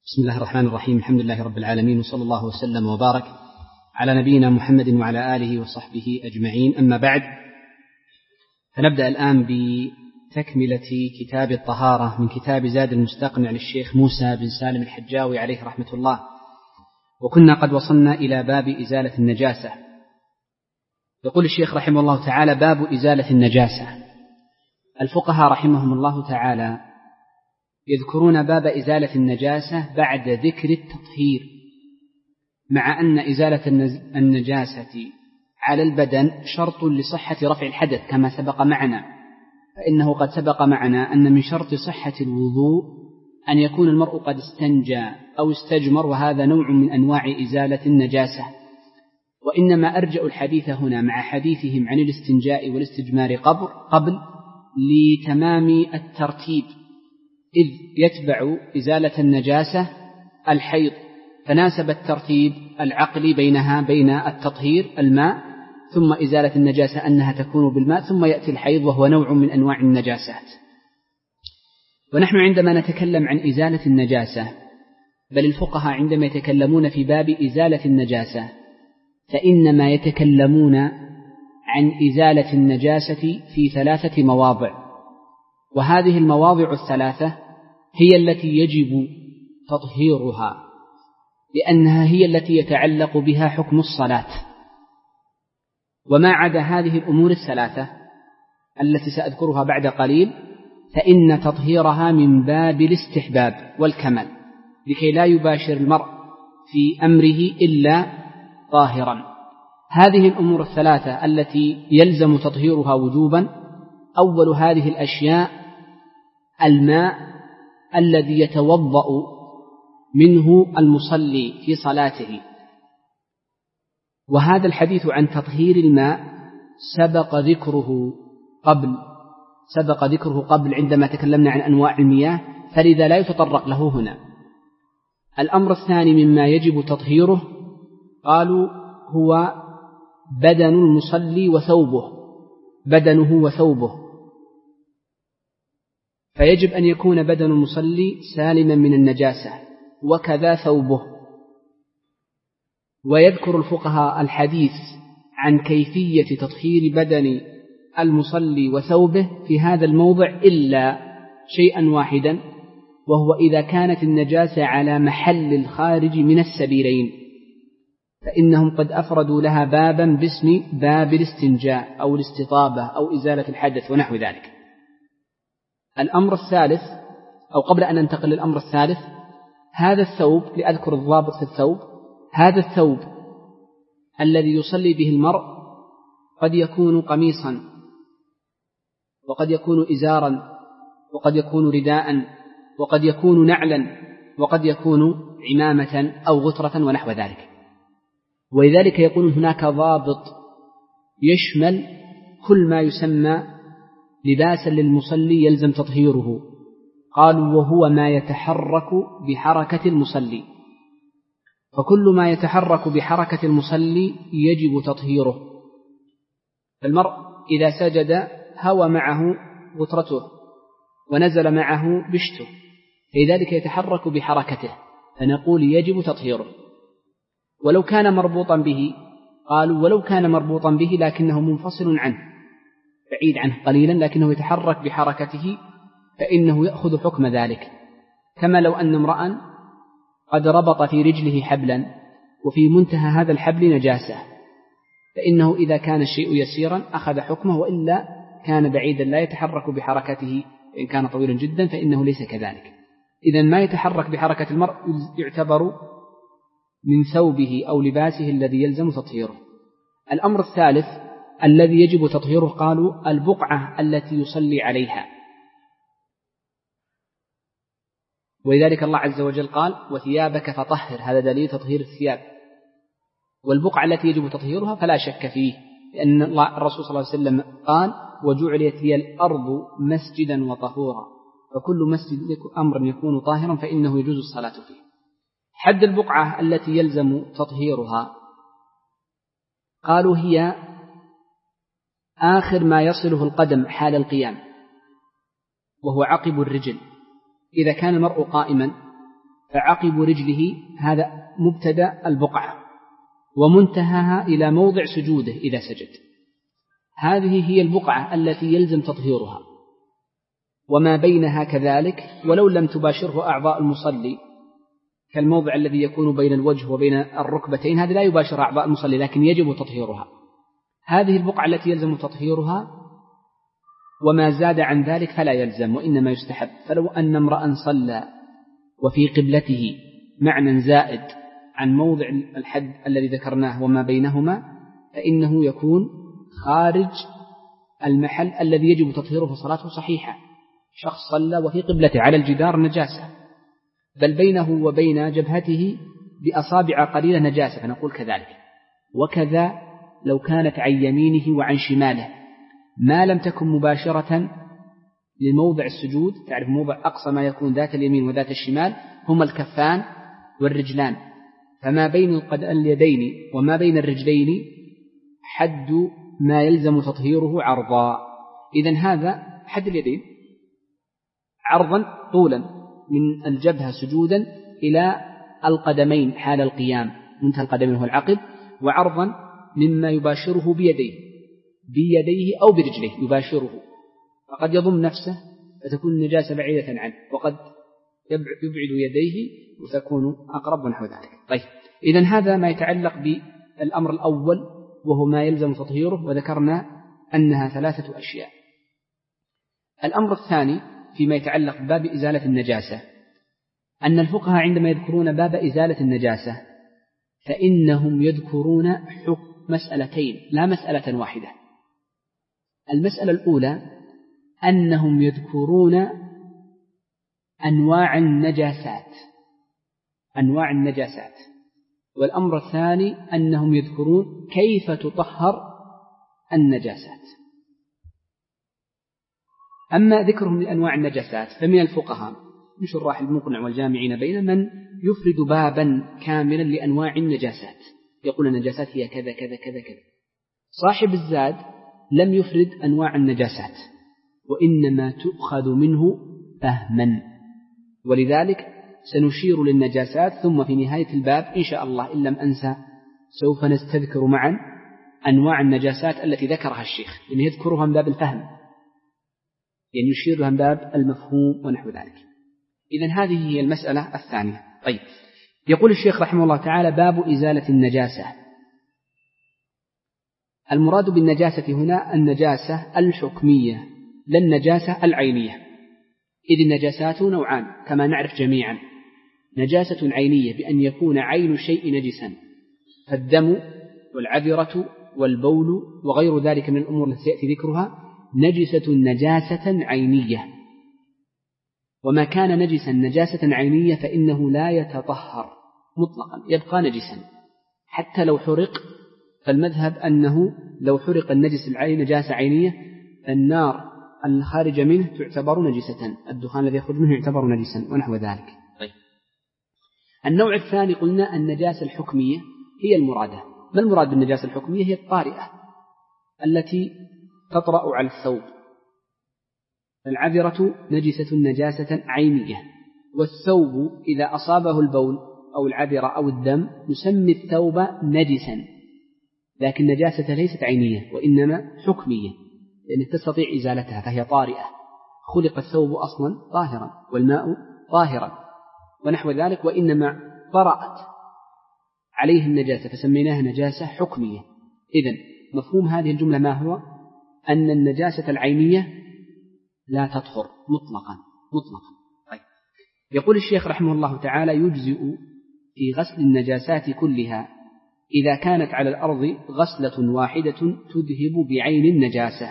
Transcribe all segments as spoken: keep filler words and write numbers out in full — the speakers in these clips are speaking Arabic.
بسم الله الرحمن الرحيم. الحمد لله رب العالمين، وصلى الله وسلم وبارك على نبينا محمد وعلى آله وصحبه أجمعين. أما بعد، فنبدأ الآن بتكملة كتاب الطهارة من كتاب زاد المستقنع للشيخ موسى بن سالم الحجاوي عليه رحمة الله. وكنا قد وصلنا إلى باب إزالة النجاسة. يقول الشيخ رحمه الله تعالى: باب إزالة النجاسة. الفقهاء رحمهم الله تعالى يذكرون باب إزالة النجاسة بعد ذكر التطهير، مع أن إزالة النجاسة على البدن شرط لصحة رفع الحدث كما سبق معنا، فإنه قد سبق معنا أن من شرط صحة الوضوء أن يكون المرء قد استنجى أو استجمر، وهذا نوع من أنواع إزالة النجاسة. وإنما أرجأ الحديث هنا مع حديثهم عن الاستنجاء والاستجمار قبل, قبل لتمام الترتيب، إذ يتبع إزالة النجاسة الحيض، فناسب الترتيب العقلي بينها بين التطهير الماء ثم إزالة النجاسة أنها تكون بالماء، ثم يأتي الحيض وهو نوع من أنواع النجاسات. ونحن عندما نتكلم عن إزالة النجاسة، بل الفقهاء عندما يتكلمون في باب إزالة النجاسة فإنما يتكلمون عن إزالة النجاسة في ثلاثة مواضع، وهذه المواضع الثلاثة هي التي يجب تطهيرها، لأنها هي التي يتعلق بها حكم الصلاة. وما عدا هذه الأمور الثلاثة التي سأذكرها بعد قليل فإن تطهيرها من باب الاستحباب والكمال، لكي لا يباشر المرء في أمره إلا طاهرا. هذه الأمور الثلاثة التي يلزم تطهيرها وجوبا: أول هذه الأشياء الماء الذي يتوضأ منه المصلي في صلاته، وهذا الحديث عن تطهير الماء سبق ذكره قبل سبق ذكره قبل عندما تكلمنا عن أنواع المياه، فلذا لا يتطرق له هنا. الأمر الثاني مما يجب تطهيره قالوا هو بدن المصلي وثوبه، بدنه وثوبه، فيجب أن يكون بدن المصلي سالما من النجاسة، وكذا ثوبه. ويذكر الفقهاء الحديث عن كيفية تطهير بدن المصلي وثوبه في هذا الموضع إلا شيئا واحدا، وهو إذا كانت النجاسة على محل الخارج من السبيلين، فإنهم قد أفردوا لها بابا باسم باب الاستنجاء أو الاستطابة أو إزالة الحدث ونحو ذلك. الأمر الثالث، أو قبل أن ننتقل للأمر الثالث، هذا الثوب، لأذكر الضابط في الثوب، هذا الثوب الذي يصلي به المرء قد يكون قميصا، وقد يكون إزارا، وقد يكون رداء، وقد يكون نعلا، وقد يكون عمامة أو غترة ونحو ذلك. ولذلك يقول هناك ضابط يشمل كل ما يسمى لباسا للمصلي يلزم تطهيره. قالوا: وهو ما يتحرك بحركة المصلي، فكل ما يتحرك بحركة المصلي يجب تطهيره. فالمرء إذا سجد هوى معه غترته ونزل معه بشته، فلذلك يتحرك بحركته، فنقول يجب تطهيره. ولو كان مربوطا به، قالوا ولو كان مربوطا به لكنه منفصل عنه بعيد عنه قليلا لكنه يتحرك بحركته، فإنه يأخذ حكم ذلك. كما لو أن امرأ قد ربط في رجله حبلا وفي منتهى هذا الحبل نجاسة، فإنه إذا كان الشيء يسيرا أخذ حكمه، وإلا كان بعيدا لا يتحرك بحركته. إن كان طويلا جدا فإنه ليس كذلك. إذن ما يتحرك بحركة المرء يعتبر من ثوبه أو لباسه الذي يلزم تطهيره. الأمر الثالث الذي يجب تطهيره قالوا البقعة التي يصلي عليها، ولذلك الله عز وجل قال: وثيابك فطهر، هذا دليل تطهير الثياب. والبقعة التي يجب تطهيرها فلا شك فيه، لأن الرسول صلى الله عليه وسلم قال: وجعلت لي الأرض مسجدا وطهورا، فكل مسجد أمر يكون طاهرا فإنه يجوز الصلاة فيه. حد البقعة التي يلزم تطهيرها قالوا هي آخر ما يصله القدم حال القيام، وهو عقب الرجل. إذا كان المرء قائما فعقب رجله هذا مبتدأ البقعة ومنتهاها إلى موضع سجوده إذا سجد، هذه هي البقعة التي يلزم تطهيرها، وما بينها كذلك ولو لم تباشره أعضاء المصلي كالموضع الذي يكون بين الوجه وبين الركبتين، هذا لا يباشر أعضاء المصلي لكن يجب تطهيرها، هذه البقعة التي يلزم تطهيرها، وما زاد عن ذلك فلا يلزم وإنما يستحب. فلو أن امرأ صلى وفي قبلته معنى زائد عن موضع الحد الذي ذكرناه وما بينهما فإنه يكون خارج المحل الذي يجب تطهيره فصلاته صحيحة. شخص صلى وفي قبلته على الجدار نجاسة، بل بينه وبين جبهته بأصابع قليلة نجاسة، فنقول كذلك. وكذا لو كانت عن يمينه وعن شماله ما لم تكن مباشرة لموضع السجود، تعرف موضع أقصى ما يكون ذات اليمين وذات الشمال هما الكفان والرجلان، فما بين اليدين وما بين الرجلين حد ما يلزم تطهيره عرضا. إذن هذا حد اليدين عرضا طولا من الجبهة سجودا إلى القدمين حال القيام، منتهى القدمين هو العقب، وعرضا مما يباشره بيديه بيديه أو برجليه يباشره، فقد يضم نفسه فتكون النجاسة بعيدة عنه، وقد يبعد يديه وتكون أقرب ونحو ذلك. طيب، إذن هذا ما يتعلق بالأمر الأول وهو ما يلزم تطهيره، وذكرنا أنها ثلاثة أشياء. الأمر الثاني فيما يتعلق بباب إزالة النجاسة، أن الفقهاء عندما يذكرون باب إزالة النجاسة فإنهم يذكرون حكم مسألتين لا مسألة واحدة. المسألة الأولى أنهم يذكرون أنواع النجاسات أنواع النجاسات والأمر الثاني أنهم يذكرون كيف تطهر النجاسات. أما ذكرهم لأنواع النجاسات فمن الفقهاء من شراح المقنع والجامعين بين من يفرد بابا كاملا لأنواع النجاسات، يقول النجاسات هي كذا كذا كذا كذا. صاحب الزاد لم يفرد أنواع النجاسات وإنما تؤخذ منه فهما، ولذلك سنشير للنجاسات ثم في نهاية الباب إن شاء الله إن لم أنسى سوف نستذكر معا أنواع النجاسات التي ذكرها الشيخ، لأنه يذكرها من باب الفهم، يعني يشير لها من باب المفهوم ونحو ذلك. إذن هذه هي المسألة الثانية. طيب، يقول الشيخ رحمه الله تعالى: باب إزالة النجاسة. المراد بالنجاسة هنا النجاسة الحكمية لا النجاسة العينية، إذ النجاسات نوعان كما نعرف جميعا: نجاسة عينية بأن يكون عين شيء نجسا، فالدم والعذرة والبول وغير ذلك من الأمور التي سيأتي ذكرها نجسة نجاسة عينية، وما كان نجسا نجاسة عينية فإنه لا يتطهر مطلقا، يبقى نجسا حتى لو حرق. فالمذهب أنه لو حرق النجس العين نجاسة عينية فالنار الخارج منه تعتبر نجسة، الدخان الذي يخرج منه يعتبر نجسا ونحو ذلك. طيب، النوع الثاني قلنا النجاسة الحكمية هي المرادة. ما المراد بالنجاسة الحكمية؟ هي الطارئة التي تطرأ على الثوب. العذرة نجسة نجاسة عينية، والثوب إذا أصابه البول أو العذرة أو الدم نسمي الثوب نجسا، لكن نجاسة ليست عينية وإنما حكمية، لأنك تستطيع إزالتها فهي طارئة. خلق الثوب أصلا طاهرا والماء طاهرا ونحو ذلك، وإنما طرأت عليه النجاسة فسميناها نجاسة حكمية. إذن مفهوم هذه الجملة ما هو؟ أن النجاسة العينية لا تطهر مطلقا مطلقا. طيب، يقول الشيخ رحمه الله تعالى: يجزئ في غسل النجاسات كلها إذا كانت على الأرض غسلة واحدة تذهب بعين النجاسة.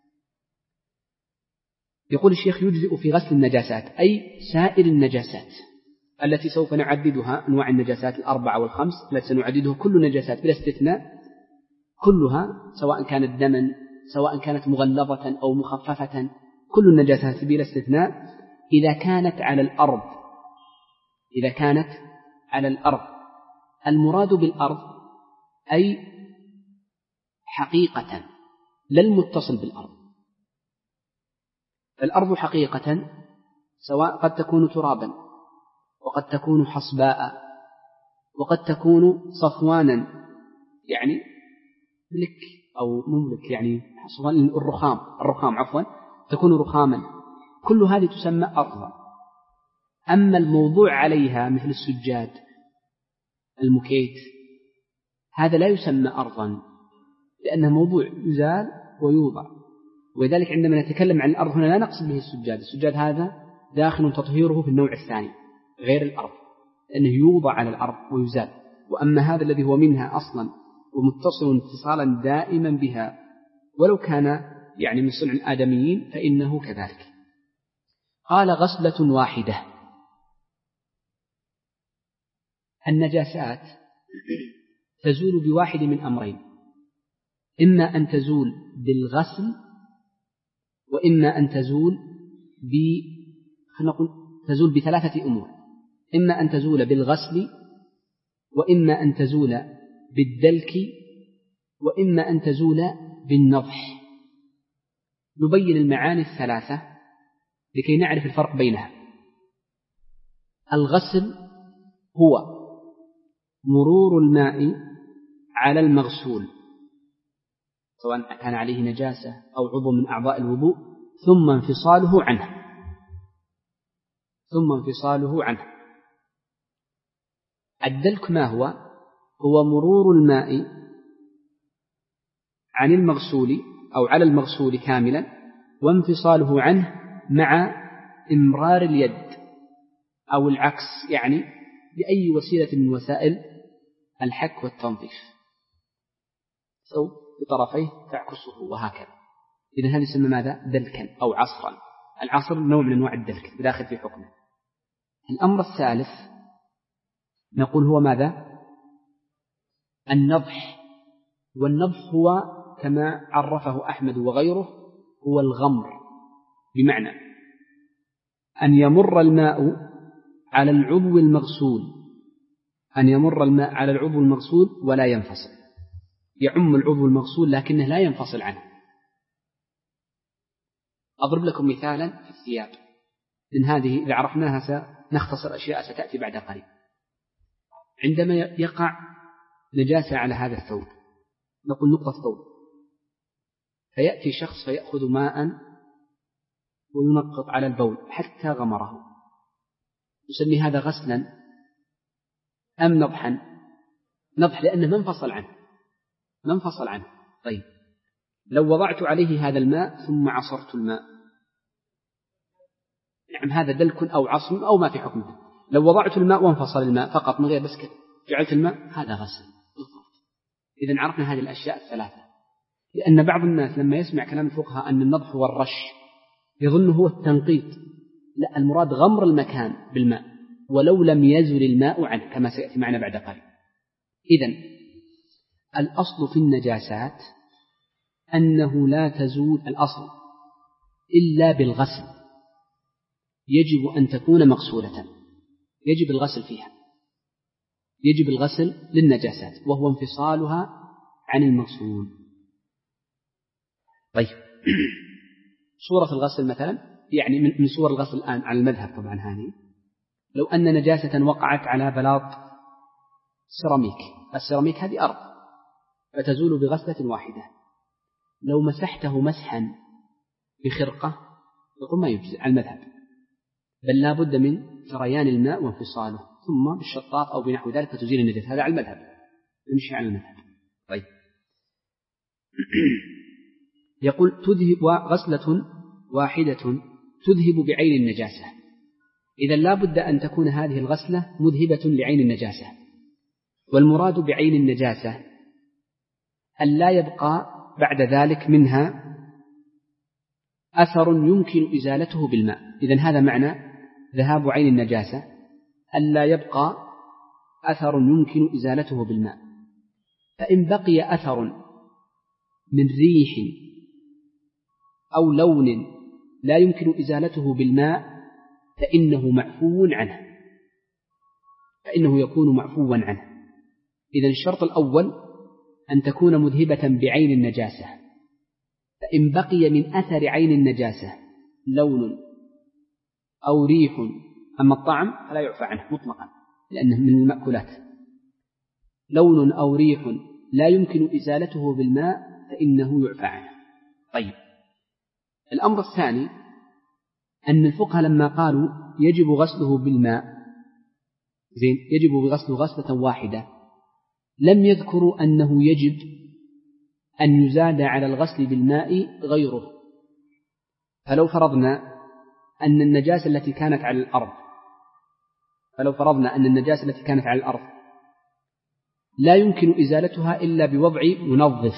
يقول الشيخ: يجزئ في غسل النجاسات أي سائر النجاسات التي سوف نعددها، أنواع النجاسات الأربعة والخمس التي سنعددها، كل نجاسات بلا استثناء كلها، سواء كانت دما سواء كانت مغلظة أو مخففة، كل النجاسات بلا استثناء إذا كانت على الأرض. إذا كانت على الأرض، المراد بالأرض أي حقيقة لا المتصل بالأرض. الأرض حقيقة سواء قد تكون ترابا وقد تكون حصباء، وقد تكون صفوانا يعني ملك أو مملك، يعني صفوان الرخام الرخام عفوا تكون رخاما، كل هذه تسمى أرضا. أما الموضوع عليها مثل السجاد المكيت هذا لا يسمى أرضا، لأنه موضوع يزال ويوضع. ولذلك عندما نتكلم عن الأرض هنا لا نقصد به السجاد، السجاد هذا داخل تطهيره في النوع الثاني غير الأرض، لأنه يوضع على الأرض ويزال. وأما هذا الذي هو منها أصلا ومتصل اتصالا دائما بها ولو كان يعني من صنع الآدميين فإنه كذلك. قال غسلة واحدة. النجاسات تزول بواحد من أمرين، إما أن تزول بالغسل وإما أن تزول ب خلينا نقول تزول بثلاثة أمور، إما أن تزول بالغسل وإما أن تزول بالدلك وإما أن تزول بالنضح. نبين المعاني الثلاثة لكي نعرف الفرق بينها. الغسل هو مرور الماء على المغسول سواء كان عليه نجاسة أو عضو من أعضاء الوضوء ثم انفصاله عنه ثم انفصاله عنه الدلك ما هو؟ هو مرور الماء عن المغسول أو على المغسول كاملا وانفصاله عنه مع إمرار اليد أو العكس، يعني بأي وسيلة من وسائل الحك والتنظيف، سو بطرفيه تعكسه وهكذا. إذن هذا يسمى ماذا؟ دلكا أو عصرا. العصر نوع من أنواع الدلك داخل في حكمه. الأمر الثالث نقول هو ماذا؟ النضح. والنضح هو كما عرفه أحمد وغيره هو الغمر، بمعنى أن يمر الماء على العضو المغسول أن يمر الماء على العضو المغسول ولا ينفصل، يعم العضو المغسول لكنه لا ينفصل عنه. أضرب لكم مثالا في الثياب، إن هذه إذا عرفناها سنختصر أشياء ستأتي بعد قليل. عندما يقع نجاسة على هذا الثوب، نقول نقطة ثوب، فيأتي شخص فيأخذ ماء وينقط على البول حتى غمره، يسمي هذا غسلا أم نضحا؟ نضح لأنه ما انفصل عنه ما انفصل عنه. طيب لو وضعت عليه هذا الماء ثم عصرت الماء، نعم هذا دلك أو عصر أو ما في حكمه. لو وضعت الماء وانفصل الماء فقط من غير بس كده جعلت الماء، هذا غسل. إذن عرفنا هذه الأشياء الثلاثة. لأن بعض الناس لما يسمع كلام الفقهاء أن النضح هو الرش يظن هو التنقيط، لا، المراد غمر المكان بالماء ولو لم يزل الماء عنه كما سيأتي معنا بعد قليل. إذن الأصل في النجاسات أنه لا تزول الأصل إلا بالغسل، يجب أن تكون مغسولة، يجب الغسل فيها، يجب الغسل للنجاسات وهو انفصالها عن المغسول. طيب صورة الغسل مثلا، يعني من صور الغسل الآن على المذهب طبعا هذه، لو أن نجاسة وقعت على بلاط سيراميك، السيراميك هذه أرض فتزول بغسلة واحدة. لو مسحته مسحا بخرقة يقول ما يجزئ على المذهب، بل لا بد من جريان الماء وانفصاله ثم بالشطاط أو بنحو ذلك فتزيل النجاسة، هذا على المذهب، نمشي على المذهب. طيب يقول تذهب غسلة واحدة تذهب بعين النجاسة. إذا لا بد أن تكون هذه الغسلة مذهبة لعين النجاسة، والمراد بعين النجاسة أن لا يبقى بعد ذلك منها أثر يمكن إزالته بالماء. إذن هذا معنى ذهاب عين النجاسة، أن لا يبقى أثر يمكن إزالته بالماء. فإن بقي أثر من ريح أو لون لا يمكن إزالته بالماء فإنه معفو عنه فإنه يكون معفوا عنه. إذن الشرط الأول أن تكون مذهبة بعين النجاسة، فإن بقي من أثر عين النجاسة لون أو ريح أما الطعم فلا يعفى عنه مطلقا لأنه من المأكولات. لون أو ريح لا يمكن إزالته بالماء فإنه يعفى عنه. طيب، الأمر الثاني أن الفقهاء لما قالوا يجب غسله بالماء زين يجب غسله غسلة واحدة لم يذكروا أنه يجب أن يزاد على الغسل بالماء غيره. فلو فرضنا أن النجاسة التي كانت على الأرض فلو فرضنا أن النجاسة التي كانت على الأرض لا يمكن إزالتها إلا بوضع منظف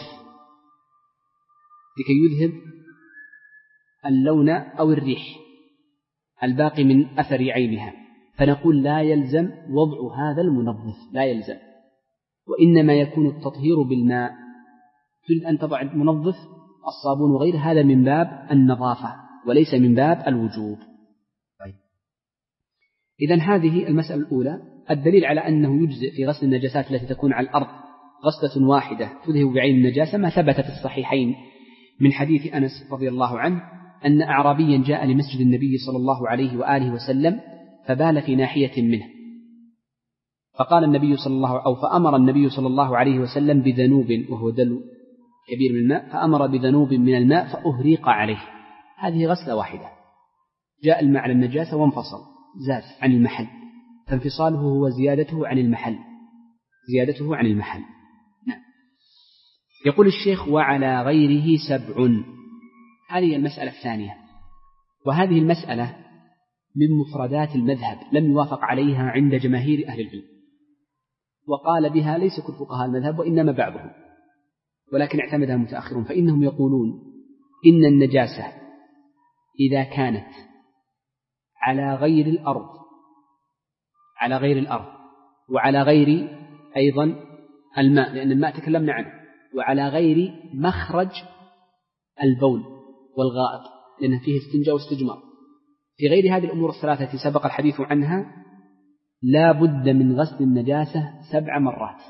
لكي يذهب اللون أو الريح الباقي من أثر عينها، فنقول لا يلزم وضع هذا المنظف، لا يلزم، وإنما يكون التطهير بالماء. تريد أن تضع المنظف الصابون وغير هذا من باب النظافة وليس من باب الوجوب. طيب، إذن هذه المسألة الأولى، الدليل على أنه يجزئ في غسل النجاسات التي تكون على الأرض غسلة واحدة تذهب بعين النجاسة ما ثبت في الصحيحين من حديث أنس رضي الله عنه أن أعرابيا جاء لمسجد النبي صلى الله عليه وآله وسلم فبال في ناحية منه، فقال النبي صلى الله أو فأمر النبي صلى الله عليه وسلم بذنوب وهو دلو كبير من الماء، فأمر بذنوب من الماء فأهريق عليه. هذه غسلة واحدة، جاء الماء على النجاسة وانفصل زاد عن المحل، فانفصاله هو زيادته عن المحل زيادته عن المحل نعم. يقول الشيخ وعلى غيره سبع. هذه المسألة الثانية، وهذه المسألة من مفردات المذهب لم يوافق عليها عند جماهير أهل العلم، وقال بها ليس كل فقهاء المذهب وإنما بعضهم، ولكن اعتمدها المتأخرون، فإنهم يقولون إن النجاسة إذا كانت على غير الأرض على غير الأرض وعلى غير أيضا الماء، لأن الماء تكلمنا عنه، وعلى غير مخرج البول والغائط لأن فيه استنجاء واستجمار، في غير هذه الأمور الثلاثة التي سبق الحديث عنها لا بد من غسل النجاسة سبع مرات.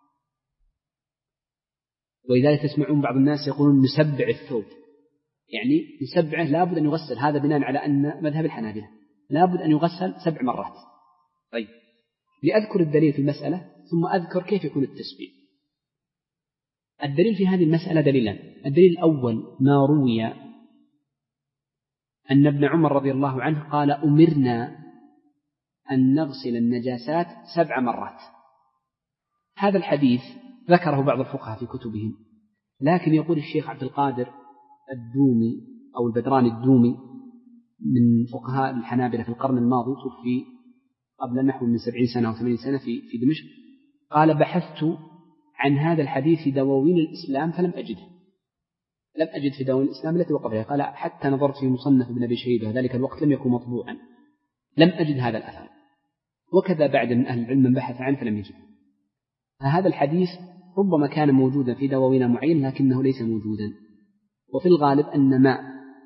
ولذلك تسمعون بعض الناس يقولون نسبع الثوب، يعني نسبعه لا بد أن يغسل، هذا بناء على أن مذهب الحنابلة لا بد أن يغسل سبع مرات. طيب، لأذكر الدليل في المسألة ثم أذكر كيف يكون التسبيع. الدليل في هذه المسألة دليلان. الدليل الأول ما روي أن ابن عمر رضي الله عنه قال أمرنا أن نغسل النجاسات سبع مرات. هذا الحديث ذكره بعض الفقهاء في كتبهم، لكن يقول الشيخ عبد القادر الدومي أو البدراني الدومي من فقهاء الحنابلة في القرن الماضي، توفي قبل نحو من سبعين سنة أو ثمانين سنة في في دمشق، قال بحثت عن هذا الحديث في دواوين الإسلام فلم أجده لم أجد في دواوين الإسلام التي وقف فيها، قال حتى نظرت في مصنف ابن أبي شيبة ذلك الوقت لم يكن مطبوعا لم أجد هذا الأثر، وكذا بعد من أهل العلم من بحث عنه فلم يجد. فهذا الحديث ربما كان موجودا في دواوين معين لكنه ليس موجودا، وفي الغالب أن ما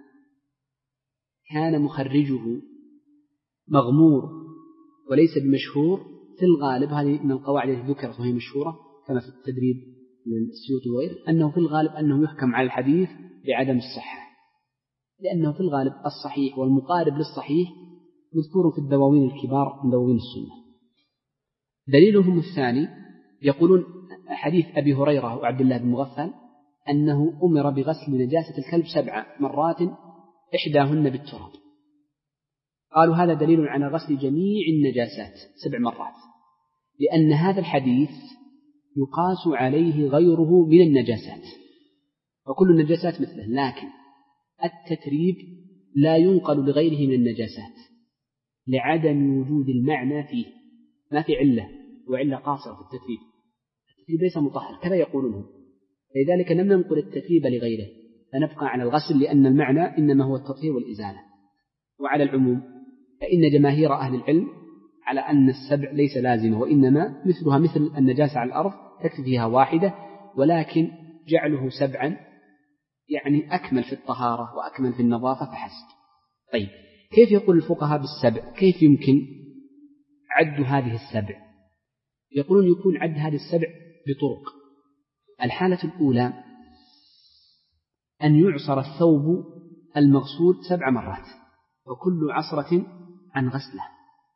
كان مخرجه مغمور وليس بمشهور في الغالب، هذه من القواعد التي ذكرت وهي مشهورة كما في التدريب للسيوطي وغيره، أنه في الغالب أنه يحكم على الحديث بعدم الصحة، لأنه في الغالب الصحيح والمقارب للصحيح مذكور في الدواوين الكبار من دواوين السنة. دليلهم الثاني يقولون حديث أبي هريرة وعبد الله بن مغفل أنه أمر بغسل نجاسة الكلب سبع مرات إحداهن بالتراب، قالوا هذا دليل على غسل جميع النجاسات سبع مرات، لأن هذا الحديث يقاس عليه غيره من النجاسات، وكل النجاسات مثله، لكن التتريب لا ينقل لغيره من النجاسات لعدم وجود المعنى فيه، ما في علة وعلة قاصرة في التتريب، التتريب ليس مطهر كذا يقولون، لذلك لم ننقل التتريب لغيره فنبقى على الغسل، لأن المعنى إنما هو التطهير والإزالة. وعلى العموم فإن جماهير أهل العلم على أن السبع ليس لازمة، وإنما مثلها مثل النجاسة على الأرض تكفي فيها واحدة، ولكن جعله سبعا يعني أكمل في الطهارة وأكمل في النظافة فحسب. طيب، كيف يقول الفقهاء بالسبع؟ كيف يمكن عد هذه السبع؟ يقولون يكون عد هذه السبع بطرق. الحالة الأولى أن يعصر الثوب المغسول سبع مرات، وكل عصرة عن غسله،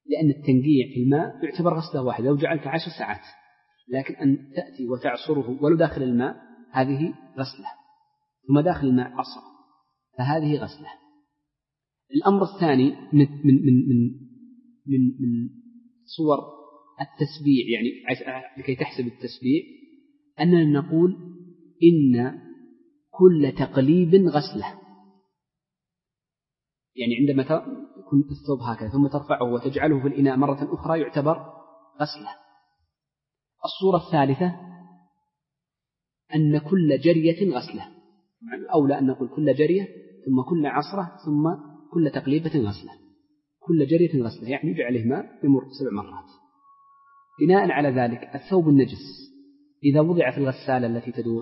لأن التنقيع في الماء يعتبر غسلة واحدة لو جعلت عشر ساعات، لكن أن تأتي وتعصره ولو داخل الماء هذه غسلة، ثم داخل الماء عصر، فهذه غسلة. الأمر الثاني من من من من من, من صور التسبيع، يعني لكي تحسب التسبيع أننا نقول إن كل تقليب غسلة، يعني عندما يكون الثوب هكذا ثم ترفعه وتجعله في الإناء مرة أخرى يعتبر غسلة. الصورة الثالثة أن كل جرية غسلة، أولى أن نقول كل جرية ثم كل عصرة ثم كل تقليبة غسلة. كل جرية غسلة يعني يجعله ماء يمر سبع مرات. بناء على ذلك الثوب النجس إذا وضع في الغسالة التي تدور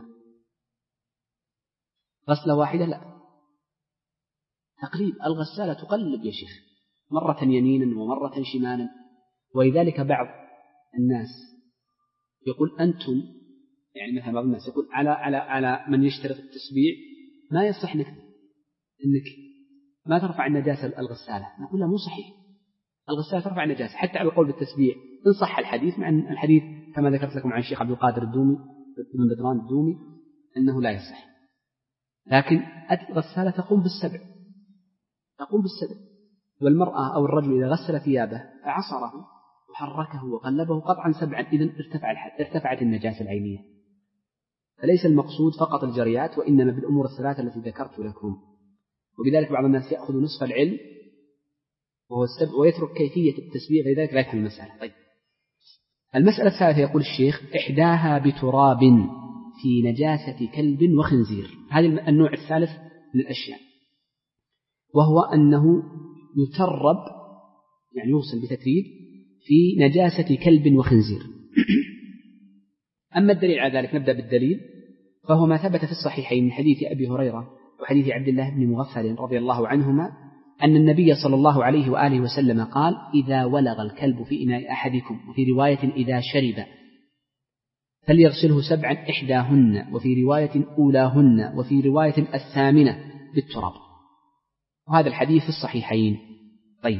غسلة واحدة لا، تقليب. الغسالة تقلب يا شيخ مرة يمينا ومرة شمالا. ولذلك بعض الناس يقول أنتم، يعني مثلا بعض الناس يقول على على على من يشترط التسبيع ما يصح انك انك ما ترفع النجاسة الغسالة. نقول لا، مو صحيح. الغسالة ترفع النجاسة حتى على القول بالتسبيع إن صح الحديث، مع أن الحديث كما ذكرت لكم عن الشيخ عبد القادر الدومي بن بدران الدومي أنه لا يصح. لكن الغسالة تقوم بالسبع، تقوم بالسبع. والمرأة أو الرجل إذا غسل ثيابه فعصره وحركه وقلبه قطعا سبعا إذن ارتفع ارتفعت النجاسة العينية. فليس المقصود فقط الجريات، وإنما بالأمور الثلاثة التي ذكرت لكم. وبذلك بعض الناس يأخذ نصف العلم وهو السبع ويترك كيفية التسبيع، فلذلك لا يفهم المسألة. طيب، المسألة الثالثة يقول الشيخ إحداها بتراب في نجاسة كلب وخنزير. هذا النوع الثالث من الأشياء، وهو أنه يترب، يعني يوصل بتتريب في نجاسة كلب وخنزير. أما الدليل على ذلك، نبدأ بالدليل، فهو ما ثبت في الصحيحين من حديث أبي هريرة وحديث عبد الله بن مغفل رضي الله عنهما أن النبي صلى الله عليه وآله وسلم قال: إذا ولغ الكلب في إناء أحدكم، وفي رواية إذا شرب، فليغسله سبعا إحداهن، وفي رواية أولاهن، وفي رواية الثامنة بالتراب. وهذا الحديث في الصحيحين. طيب،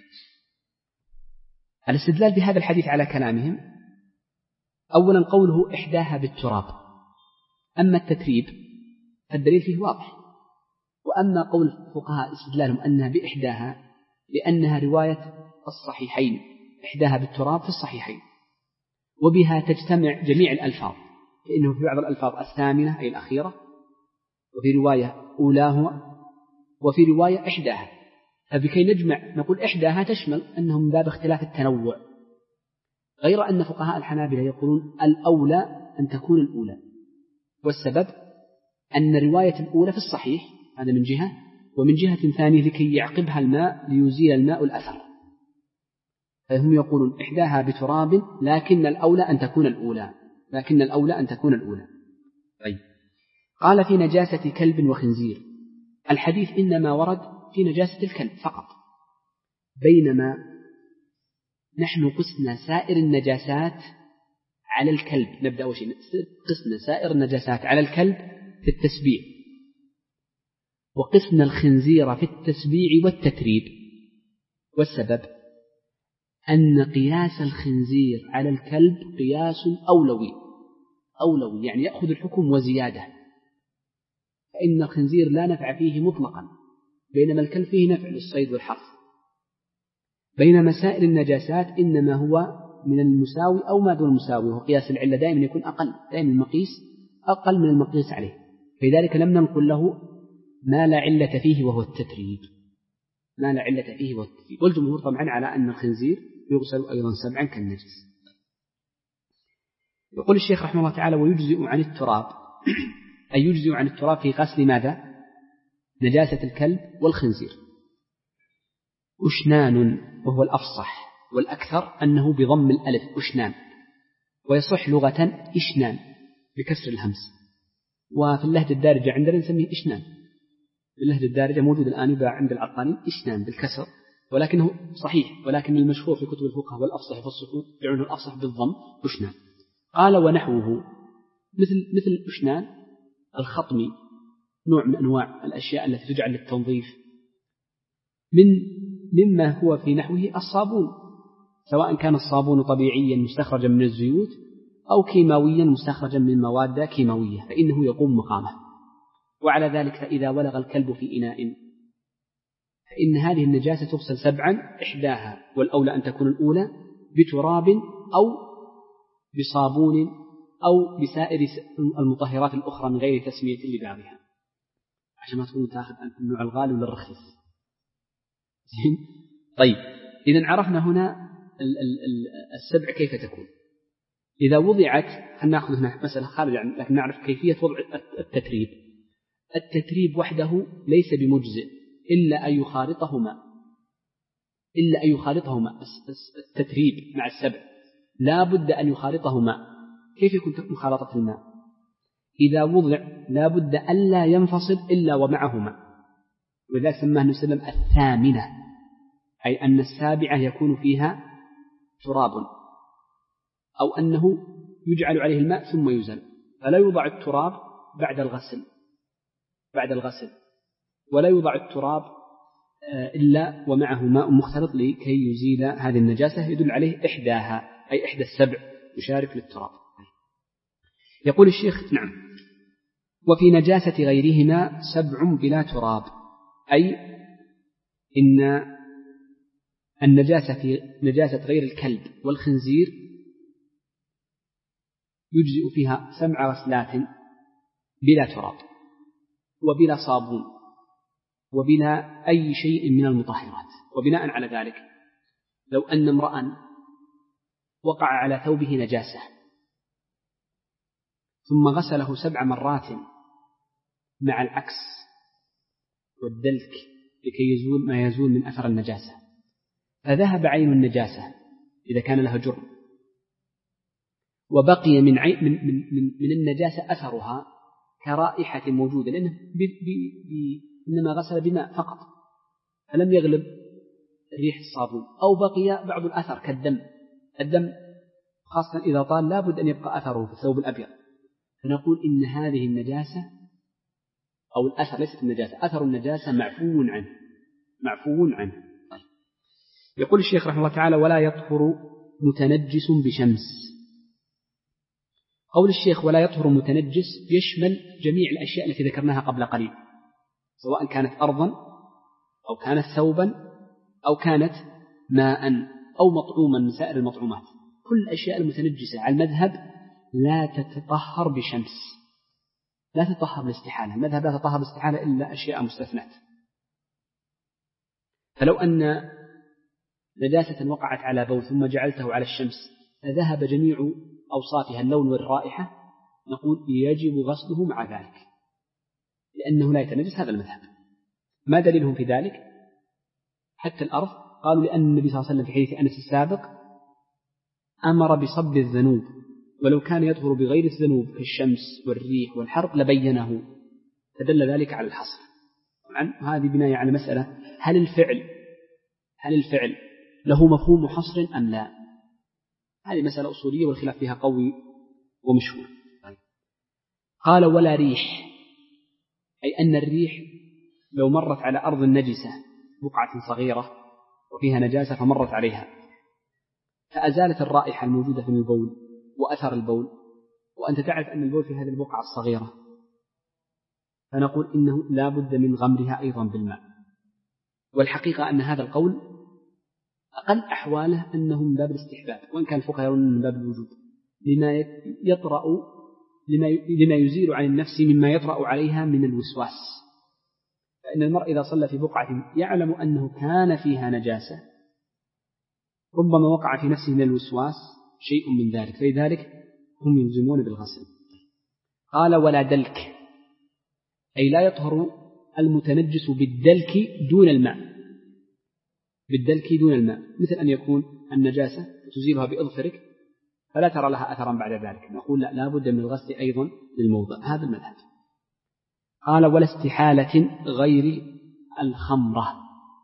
الاستدلال بهذا الحديث على كلامهم: أولا قوله إحداها بالتراب، أما التتريب فالدليل فيه واضح. وأما قول الفقهاء استدلالهم أنها بإحداها لأنها رواية الصحيحين، إحداها بالتراب في الصحيحين، وبها تجتمع جميع الألفاظ، لأنه في بعض الألفاظ الثامنة أي الأخيرة، وفي رواية أولاه، وفي رواية إحداها. فبكي نجمع نقول إحداها تشمل أنه من باب اختلاف التنوع، غير أن فقهاء الحنابلة يقولون الأولى أن تكون الأولى، والسبب أن رواية الأولى في الصحيح، هذا من جهة، ومن جهة ثانية لكي يعقبها الماء ليزيل الماء الأثر. فهم يقولون إحداها بتراب، لكن الأولى أن تكون الأولى، لكن الأولى أن تكون الأولى. طيب، قال في نجاسة كلب وخنزير. الحديث إنما ورد في نجاسة الكلب فقط، بينما نحن قسنا سائر النجاسات على الكلب. نبدأ أول شيء قسنا سائر النجاسات على الكلب في التسبيع، وقسنا الخنزير في التسبيع والتتريب. والسبب أن قياس الخنزير على الكلب قياس أولوي، أولوي يعني يأخذ الحكم وزيادة، فإن الخنزير لا نفع فيه مطلقا، بينما الكلب فيه نفع للصيد والحرث. بينما سائر النجاسات إنما هو من المساوي أو ما دون المساوي، وقياس العلة دائما يكون أقل، دائما المقيس أقل من المقيس عليه. فلذلك لم ننقل له ما لا علة فيه وهو التتريب، ما لا علة فيه وهو التتريب. والجمهور طبعا على أن الخنزير يغسل أيضا سبعا كالنجس. يقول الشيخ رحمه الله تعالى: ويجزئ عن التراب، أي يجزئ عن التراب في غسل ماذا؟ نجاسة الكلب والخنزير. أشنان، وهو الأفصح والأكثر أنه بضم الألف أشنان، ويصح لغة إشنان بكسر الهمس. وفي اللهجة الدارجة عندنا نسميه إشنان، في اللهجة الدارجة موجود الآن يباع عند العطارين إشنان بالكسر، ولكنه صحيح، ولكن المشهور في كتب الفقه والأفصح في الصفوت يعنون الأفصح بالضم أشنان. قال: ونحوه، مثل مثل أشنان الخطمي، نوع من أنواع الأشياء التي تجعل للتنظيف، من مما هو في نحوه الصابون، سواء كان الصابون طبيعيا مستخرجا من الزيوت أو كيماويا مستخرجا من مواد كيماوية فإنه يقوم مقامه. وعلى ذلك فإذا ولغ الكلب في إناء فإن هذه النجاسة تغسل سبعا، إحداها والأولى أن تكون الأولى بتراب أو بصابون أو بسائر المطهرات الأخرى من غير تسمية لبعضها، عشان ما تكون تأخذ النوع الغالي ولا الرخيص. طيب، إذن عرفنا هنا السبع كيف تكون. إذا وضعت، هنأخذ هنا مسألة خارجة عنه لكن نعرف كيفية وضع التتريب. التتريب وحده ليس بمجزئ إلا أن يخالطه ماء، إلا أن يخالطه ماء. التتريب مع السبع لا بد أن يخالطه ماء. كيف يكون مخالطة الماء؟ إذا وضع لا بد ألا ينفصل إلا ومعه ماء، ولذلك سماه النبي صلى الله عليه وسلم الثامنة، أي أن السابعة يكون فيها تراب، أو أنه يجعل عليه الماء ثم يزال، فلا يوضع التراب بعد الغسل بعد الغسل ولا يوضع التراب إلا ومعه ماء مختلط لكي يزيل هذه النجاسة، يدل عليه إحداها أي إحدى السبع يشارك للتراب. يقول الشيخ: نعم، وفي نجاسة غيرهما سبع بلا تراب، أي إن النجاسة في نجاسة غير الكلب والخنزير يجزئ فيها سبع غسلات بلا تراب وبلا صابون وبلا أي شيء من المطهرات. وبناء على ذلك لو أن امرأ وقع على ثوبه نجاسة ثم غسله سبع مرات مع العكس والدلك لكي يزول ما يزول من أثر النجاسة، فذهب عين النجاسة إذا كان لها جرم وبقي من, عين من, من, من, من النجاسة أثرها كرائحة موجودة، لأنه بي بي بي إنما غسل بماء فقط فلم يغلب ريح الصابون، أو بقي بعض الأثر كالدم. الدم خاصة إذا طال لا بد أن يبقى أثره في الثوب الأبيض، فنقول إن هذه النجاسة أو الأثر ليست النجاسة، أثر النجاسة معفو عنه معفو عنه طيب. يقول الشيخ رحمه الله تعالى: ولا يطهر متنجس بشمس. قول الشيخ ولا يطهر متنجس يشمل جميع الأشياء التي ذكرناها قبل قليل، سواء كانت أرضا أو كانت ثوبا أو كانت ماء أو مطعوما من سائر المطعومات. كل الأشياء المتنجسة على المذهب لا تتطهر بشمس، لا تتطهر بالاستحالة. المذهب لا تتطهر بالاستحالة إلا أشياء مستثنات. فلو أن نجاسة وقعت على بول ثم جعلته على الشمس فذهب جميع أوصافها اللون والرائحة، نقول يجب غسله مع ذلك لأنه لا يتنجس. هذا المذهب. ما دليلهم في ذلك؟ حتى الأرض قالوا لأن النبي صلى الله عليه وسلم في حديث أنس السابق أمر بصب الذنوب، ولو كان يطهر بغير الذنوب كالشمس والريح والحرق لبينه، فدل ذلك على الحصر. طبعا هذه بناية على مسألة هل الفعل هل الفعل له مفهوم حصر أم لا؟ هذه مسألة أصولية والخلاف فيها قوي ومشهور. قال ولا ريح، أي أن الريح لو مرت على أرض نجسة بقعة صغيرة وفيها نجاسة فمرت عليها فأزالت الرائحة الموجودة في البول وأثر البول، وأنت تعرف أن البول في هذه البقعة الصغيرة، فنقول إنه لا بد من غمرها أيضا بالماء. والحقيقة أن هذا القول أقل أحواله أنه من باب الاستحباب، وإن كان الفقهاء يرون من باب الوجوب، لما يطرأ لما يزيل عن النفس مما يطرأ عليها من الوسواس. فإن المرء إذا صلى في بقعة يعلم أنه كان فيها نجاسة ربما وقع في نفسه من الوسواس شيء من ذلك، فلذلك هم يلزمون بالغسل. قال ولا دلك، أي لا يطهر المتنجس بالدلك دون الماء، بالدلك دون الماء، مثل أن يكون النجاسة تزيلها بإظفرك فلا ترى لها أثرا بعد ذلك، نقول لا, لا بد من الغسل أيضا للموضع. هذا المذهب. قال ولا استحالة غير الخمرة،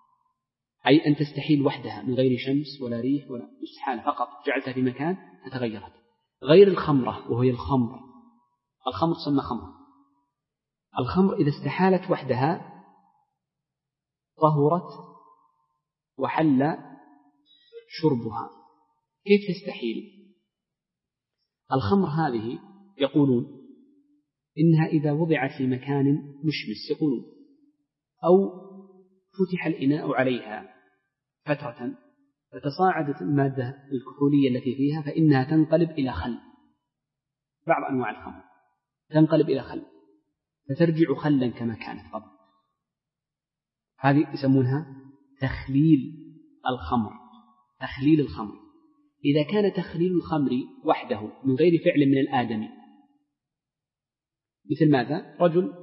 أي أن تستحيل وحدها من غير شمس ولا ريح ولا استحالة، فقط جعلتها في مكان فتغيرت. غير الخمرة وهي الخمر، الخمر تسمى خمر. الخمر إذا استحالت وحدها طهرت وحل شربها كيف تستحيل؟ الخمر هذه يقولون إنها إذا وضعت في مكان مشمس يقولون أو فتح الإناء عليها فترة فتصاعدت المادة الكحولية التي فيها فإنها تنقلب إلى خل. بعض أنواع الخمر تنقلب إلى خل فترجع خلا كما كانت قبل. هذه يسمونها تخليل الخمر. تخليل الخمر إذا كان تخليل الخمر وحده من غير فعل من الآدمي، مثل ماذا؟ رجل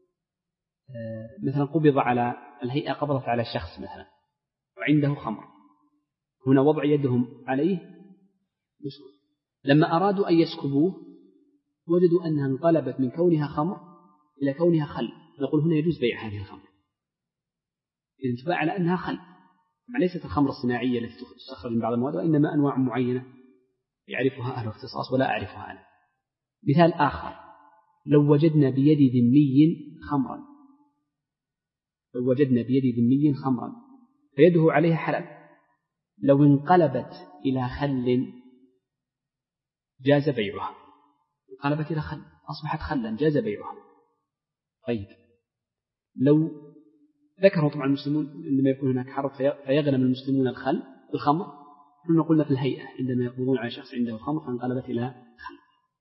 مثلا قبض على الهيئة، قبضت على شخص مثلا وعنده خمر، هنا وضع يدهم عليه بسهولة، لما أرادوا أن يسكبوه وجدوا أنها انقلبت من كونها خمر إلى كونها خل، نقول هنا يجوز بيع هذه الخمر إذا تباع على أنها خل. ليست الخمر الصناعية التي تستخرج من بعض المواد، وإنما أنواع معينة يعرفها أهل الاختصاص ولا أعرفها أنا. مثال آخر، لو وجدنا بيد ذمي خمرا لو وجدنا بيد ذمي خمرا فيده عليها حلال، لو انقلبت إلى خل جاز بيعها، انقلبت إلى خل أصبحت خلا جاز بيعها. طيب لو ذكروا طبعا المسلمون عندما يكون هناك حرب فيغنم المسلمون الخل الخمر، كنا قلنا في الهيئة عندما يقبضون على شخص عنده خمر فانقلبت إلى خل.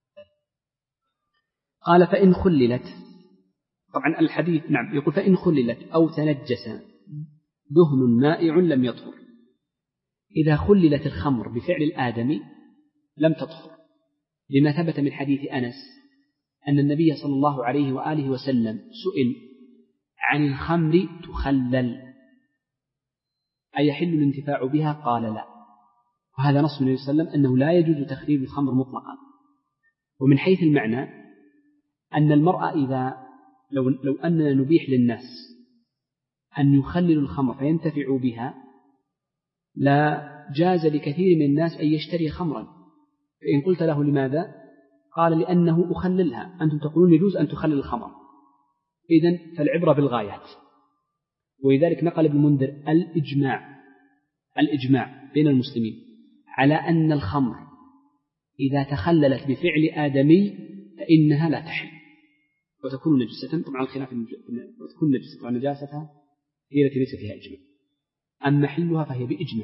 قال فإن خللت، طبعا الحديث نعم يقول فإن خللت أو تنجس دهن مائع لم يطهر. إذا خللت الخمر بفعل الآدمي لم تطهر، لما ثبت من حديث أنس أن النبي صلى الله عليه وآله وسلم سئل عن الخمر تخلل أيحل الانتفاع بها؟ قال لا. وهذا نص من النبي صلى الله عليه وسلم أنه لا يجوز تخليل الخمر مطلقا. ومن حيث المعنى أن المرأة إذا لو, لو أننا نبيح للناس أن يخللوا الخمر فينتفعوا بها لا جاز لكثير من الناس أن يشتري خمرا. فإن قلت له لماذا؟ قال لأنه أخللها، أنتم تقولون يجوز أن تخلل الخمر، إذن فالعبرة بالغايات. ولذلك نقل ابن المنذر الإجماع الإجماع بين المسلمين على أن الخمر إذا تخللت بفعل آدمي فإنها لا تحل وتكون نجسة. طبعا الخلاف وتكون نجسة، ونجاستها هي التي ليس فيها إجماع، أما حلها فهي بإجماع.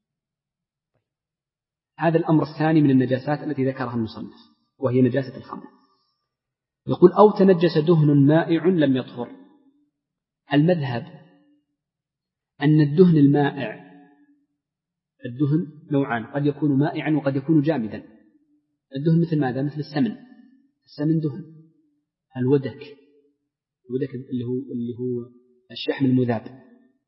هذا الأمر الثاني من النجاسات التي ذكرها المصنف وهي نجاسة الخمر. يقول أو تنجس دهن مائع لم يطهر. المذهب أن الدهن المائع، الدهن نوعان، قد يكون مائعا وقد يكون جامدا. الدهن مثل ماذا؟ مثل السمن، السمن دهن. الودك، الودك اللي هو اللي هو الشحم المذاب.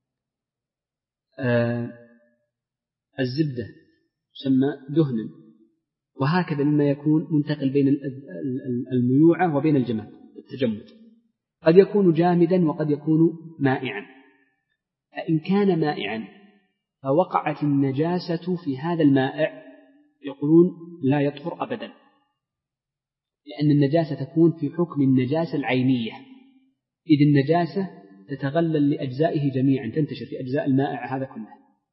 آه الزبدة تسمى دهنا، وهكذا مما يكون منتقل بين الميوعة وبين الجماد التجمد، قد يكون جامدا وقد يكون مائعا. فإن كان مائعا فوقعت النجاسة في هذا المائع يقولون لا يطهر أبدا، لأن النجاسة تكون في حكم النجاسة العينية، إذ النجاسة تتغلل لأجزائه جميعا، تنتشر في أجزاء المائع هذا كله.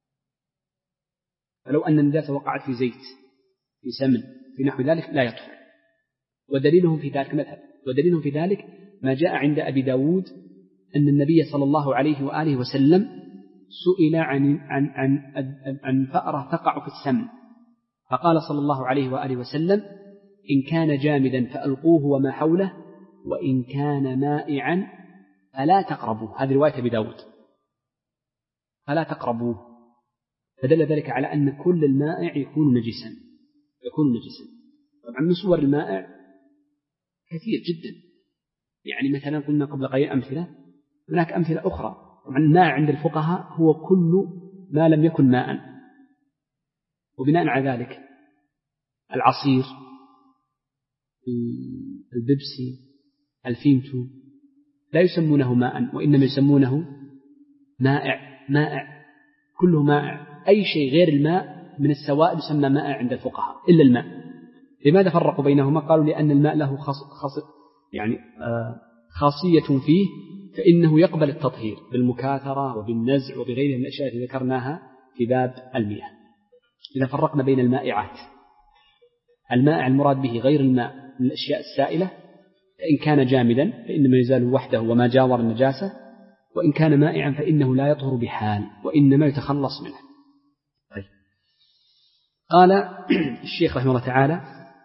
فلو أن النجاسة وقعت في زيت في سمن في نحو ذلك لا يطهر. ودليلهم في ذلك مذهب، ودليلهم في ذلك ما جاء عند أبي داود أن النبي صلى الله عليه وآله وسلم سئل عن عن عن عن فأرة تقع في السمن، فقال صلى الله عليه وآله وسلم إن كان جامدا فألقوه وما حوله، وإن كان مائعا فلا تقربوه. هذه رواية أبي داود، فلا تقربوه. فدل ذلك على أن كل المائع يكون نجسا يكون نجسا. طبعا من صور المائع كثير جدا، يعني مثلا قلنا قبل قليل أمثلة، هناك أمثلة أخرى. طبعا الماء عند الفقهاء هو كل ما لم يكن ماء، وبناء على ذلك العصير، البيبسي، الفيمتو لا يسمونه ماء، وإنما يسمونه مائع. مائع كله مائع، أي شيء غير الماء من السوائل يسمى مائع عند الفقهاء إلا الماء. لماذا فرقوا بينهما؟ قالوا لأن الماء له خاص خاص يعني آه خاصية فيه، فإنه يقبل التطهير بالمكاثرة وبالنزع وبغيرها من الأشياء التي ذكرناها في باب المياه. إذا فرقنا بين المائعات، المائع المراد به غير الماء من الأشياء السائلة، فإن كان جامدا فإنما يزال وحده وما جاور النجاسة، وإن كان مائعا فإنه لا يطهر بحال وإنما يتخلص منه. طيب. قال الشيخ رحمه الله تعالى: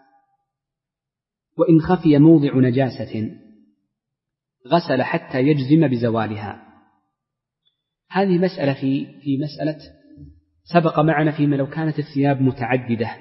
وإن خفي موضع نجاسة غسل حتى يجزم بزوالها. هذه مسألة في في مسألة سبق معنا فيما لو كانت الثياب متعددة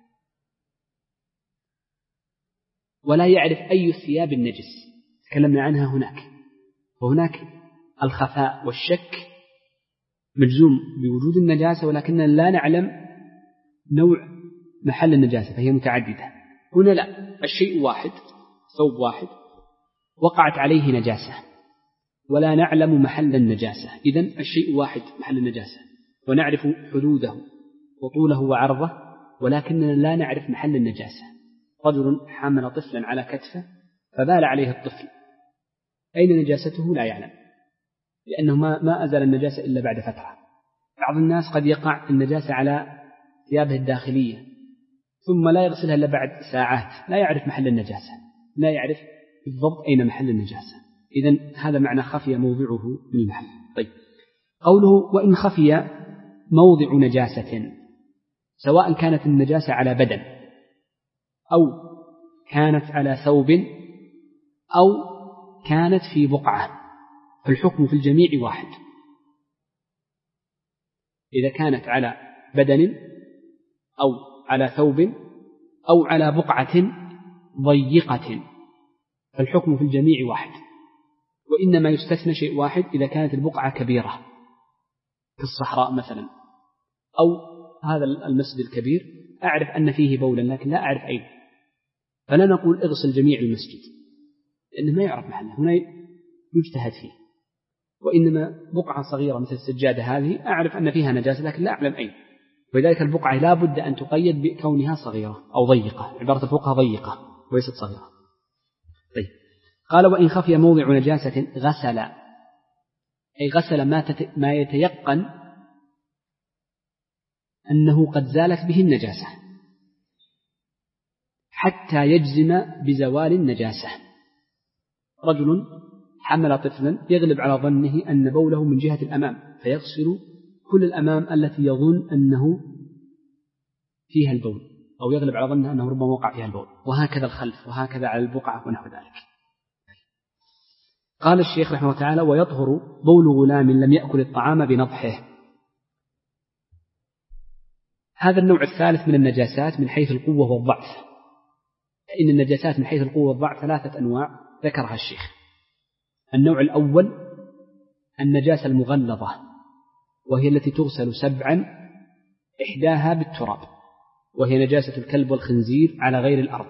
ولا يعرف أي الثياب النجس، تكلمنا عنها هناك، وهناك الخفاء والشك مجزوم بوجود النجاسة ولكننا لا نعلم نوع محل النجاسة فهي متعددة. هنا لا، الشيء واحد، ثوب واحد وقعت عليه نجاسة ولا نعلم محل النجاسة، إذن الشيء واحد محل النجاسة ونعرف حدوده وطوله وعرضه ولكننا لا نعرف محل النجاسة. رجل حمل طفلا على كتفه فبال عليه الطفل، أين نجاسته لا يعلم، لأنه ما, ما أزال النجاسة إلا بعد فترة. بعض الناس قد يقع النجاسة على ثيابه الداخلية ثم لا يغسلها إلا بعد ساعات، لا يعرف محل النجاسة، لا يعرف بالضبط أين محل النجاسة. إذن هذا معنى خفي موضعه من المحل. طيب. قوله وإن خفي موضع نجاسة، سواء كانت النجاسة على بدن أو كانت على ثوب أو كانت في بقعة، فالحكم في الجميع واحد. إذا كانت على بدن أو على ثوب أو على بقعة ضيقة فالحكم في الجميع واحد، وإنما يستثنى شيء واحد إذا كانت البقعة كبيرة في الصحراء مثلا، أو هذا المسجد الكبير أعرف أن فيه بولا لكن لا أعرف أين، فلا نقول اغسل جميع المسجد لأنه ما يعرف محله، هنا يجتهد فيه. وإنما بقعة صغيرة مثل السجادة هذه أعرف أن فيها نجاسة لكن لا أعلم أين، ولذلك البقعة لا بد أن تقيد بكونها صغيرة أو ضيقة، عبارة الفقهاء ضيقة وليست صغيرة. طيب. قال وإن خفي موضع نجاسة غسل، أي غسل ما, تت... ما يتيقن أنه قد زالت به النجاسة حتى يجزم بزوال النجاسة. رجل حمل طفلا يغلب على ظنه أن بوله من جهة الأمام فيغسل كل الأمام التي يظن أنه فيها البول، أو يغلب على ظنه أنه ربما وقع فيها البول، وهكذا الخلف وهكذا على البقعة ونحو ذلك. قال الشيخ رحمه الله تعالى ويطهر بول غلام لم يأكل الطعام بنضحه. هذا النوع الثالث من النجاسات من حيث القوة والضعف، فإن النجاسات من حيث القوة والضعف ثلاثة أنواع ذكرها الشيخ. النوع الأول النجاسة المغلظة، وهي التي تغسل سبعا إحداها بالتراب، وهي نجاسة الكلب والخنزير على غير الأرض.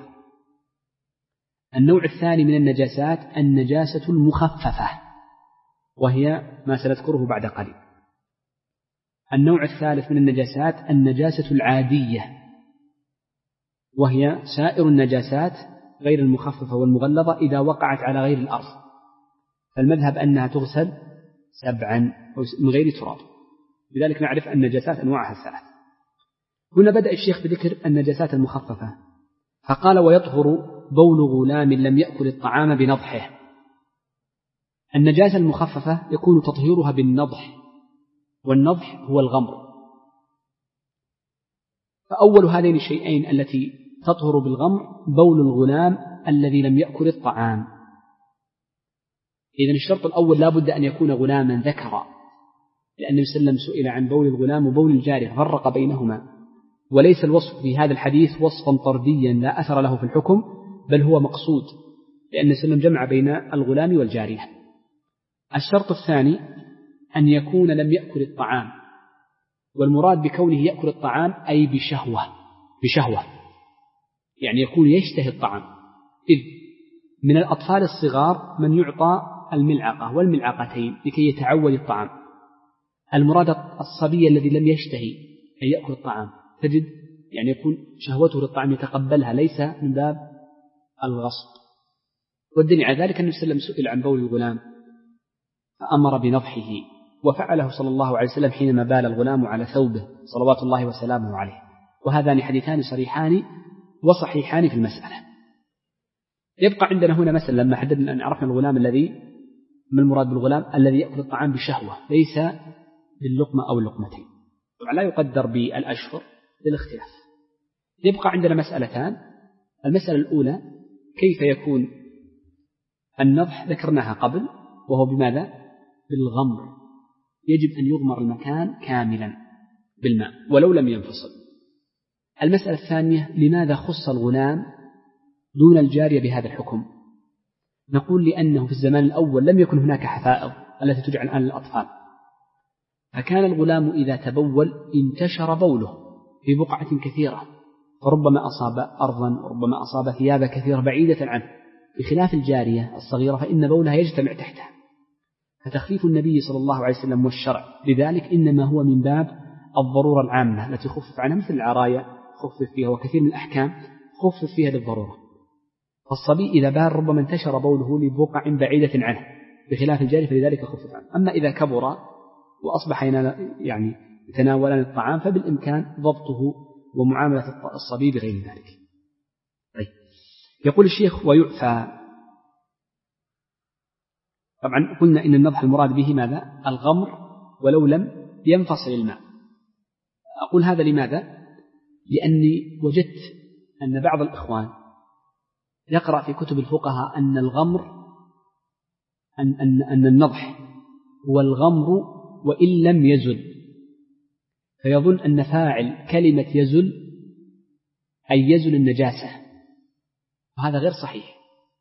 النوع الثاني من النجاسات النجاسة المخففة، وهي ما سنذكره بعد قليل. النوع الثالث من النجاسات النجاسة العادية، وهي سائر النجاسات غير المخففة والمغلظة إذا وقعت على غير الأرض، فالمذهب أنها تغسل سبعا من غير تراب. لذلك نعرف أن النجاسات أنواعها الثلاث. هنا بدأ الشيخ بذكر النجاسات المخففة فقال ويطهر بول غلام لم يأكل الطعام بنضحه. النجاسة المخففة يكون تطهيرها بالنضح، والنضح هو الغمر. فأول هذين الشيئين التي تطهر بالغمر بول الغلام الذي لم يأكل الطعام. إذن الشرط الأول لا بد أن يكون غلاما ذكرا، لأن النبي صلى الله عليه وسلم سئل عن بول الغلام وبول الجارية فرق بينهما، وليس الوصف في هذا الحديث وصفا طرديا لا أثر له في الحكم، بل هو مقصود، لأن النبي صلى الله عليه وسلم جمع بين الغلام والجارية. الشرط الثاني أن يكون لم يأكل الطعام، والمراد بكونه يأكل الطعام أي بشهوة بشهوة يعني يكون يشتهي الطعام. إذ من الأطفال الصغار من يعطى الملعقة والملعقتين لكي يتعود الطعام. المراد الصبي الذي لم يشتهي أن يأكل الطعام، تجد يعني يكون شهوته للطعام يتقبلها، ليس من باب الغصب. والدليل على ذلك أن النبي صلى الله عليه وسلم سئل عن بول الغلام فأمر بنضحه، وفعله صلى الله عليه وسلم حينما بال الغلام على ثوبه صلوات الله وسلامه عليه. وهذان حديثان صريحان وصحيحان في المسألة. يبقى عندنا هنا مسألة لما حددنا أن عرفنا الغلام الذي، ما المراد بالغلام؟ الذي يأكل الطعام بشهوة ليس باللقمة أو اللقمتين، لا يقدر بالأشهر للاختلاف. يبقى عندنا مسألتان. المسألة الأولى كيف يكون النضح؟ ذكرناها قبل، وهو بماذا؟ بالغمر. يجب أن يغمر المكان كاملا بالماء ولو لم ينفصل. المسألة الثانية لماذا خص الغلام دون الجارية بهذا الحكم؟ نقول لأنه في الزمان الأول لم يكن هناك حفائض التي تجعل الآن للأطفال، فكان الغلام إذا تبول انتشر بوله في بقعة كثيرة، فربما أصاب أرضا وربما أصاب ثيابا كثيرة بعيدة عنه، بخلاف الجارية الصغيرة فإن بولها يجتمع تحتها. فتخفيف النبي صلى الله عليه وسلم والشرع لذلك إنما هو من باب الضرورة العامة التي خفف عنها، مثل العرايا خفف فيها وكثير من الأحكام خفف فيها للضرورة. فالصبي إذا بال ربما انتشر بوله لبقع بعيدة عنه بخلاف الجاري، فلذلك خفف عنه. أما إذا كبر وأصبح يعني يتناولان الطعام فبالإمكان ضبطه ومعاملة الصبي بغير ذلك. طيب. يقول الشيخ ويعفى. طبعا قلنا إن النضح المراد به ماذا؟ الغمر ولو لم ينفصل الماء. أقول هذا لماذا؟ لأني وجدت أن بعض الإخوان يقرأ في كتب الفقهاء أن الغمر أن, أن, أن النضح هو الغمر وإن لم يزل، فيظن أن فاعل كلمة يزل أي يزل النجاسة، وهذا غير صحيح.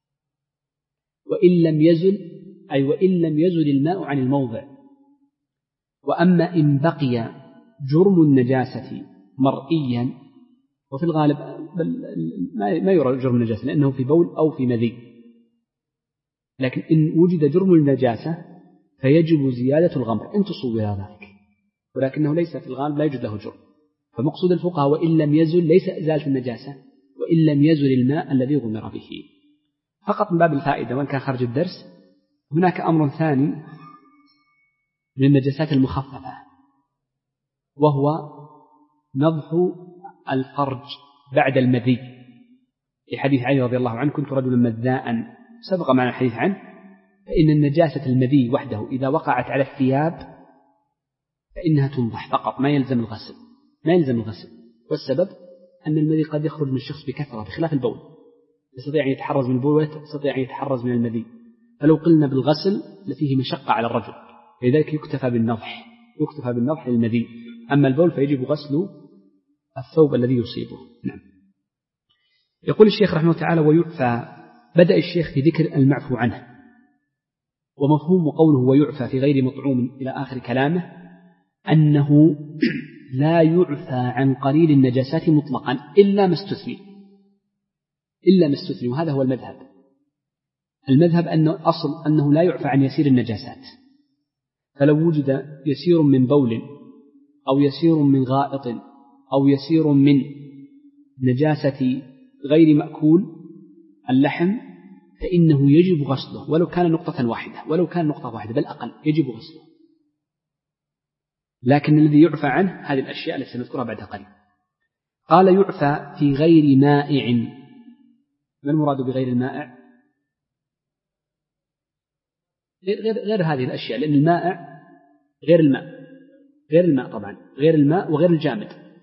وإن لم يزل أي وإن لم يزل الماء عن الموضع. وأما إن بقي جرم النجاسة مرئيا، وفي الغالب بل ما يرى جرم النجاسة لأنه في بول أو في مذي، لكن إن وجد جرم النجاسة فيجب زيادة الغمر إن تصور ذلك، ولكنه ليس في الغالب لا يوجد له جرم. فمقصود الفقهاء وإن لم يزل ليس إزالة النجاسة، وإن لم يزل الماء الذي غمر به. فقط من باب الفائدة وإن كان خارج الدرس، هناك أمر ثاني من النجاسات المخففة، وهو نضح الفرج بعد المذي. في حديث علي رضي الله عنه: كنت رجلا مذاء، سبق معنا الحديث عنه. فإن النجاسة المذي وحده إذا وقعت على الثياب فإنها تنضح فقط، ما يلزم الغسل ما يلزم الغسل والسبب أن المذي قد يخرج من الشخص بكثرة بخلاف البول، يستطيع أن يتحرز من البول ويستطيع أن يتحرز من المذي. فلو قلنا بالغسل لفيه مشقة على الرجل، لذلك يكتفى بالنضح يكتفى بالنضح للمذي. أما البول فيجب غسل الثوب الذي يصيبه. نعم. يقول الشيخ رحمه الله تعالى: ويعفى. بدأ الشيخ في ذكر المعفو عنه، ومفهوم قوله ويعفى في غير مطعوم إلى آخر كلامه أنه لا يعفى عن قليل النجاسات مطلقا إلا ما استثني إلا ما استثني وهذا هو المذهب. المذهب أنه أصل أنه لا يعفى عن يسير النجاسات، فلو وجد يسير من بول أو يسير من غائط أو يسير من نجاسة غير مأكول اللحم فإنه يجب غسله ولو كان نقطة واحدة ولو كان نقطة واحدة بل أقل يجب غسله. لكن الذي يعفى عنه هذه الأشياء التي سنذكرها بعد قليل. قال: يعفى في غير مائع. ما المراد بغير المائع؟ غير, غير هذه الأشياء، لأن المائع غير الماء غير الماء طبعا غير الماء وغير الجامد.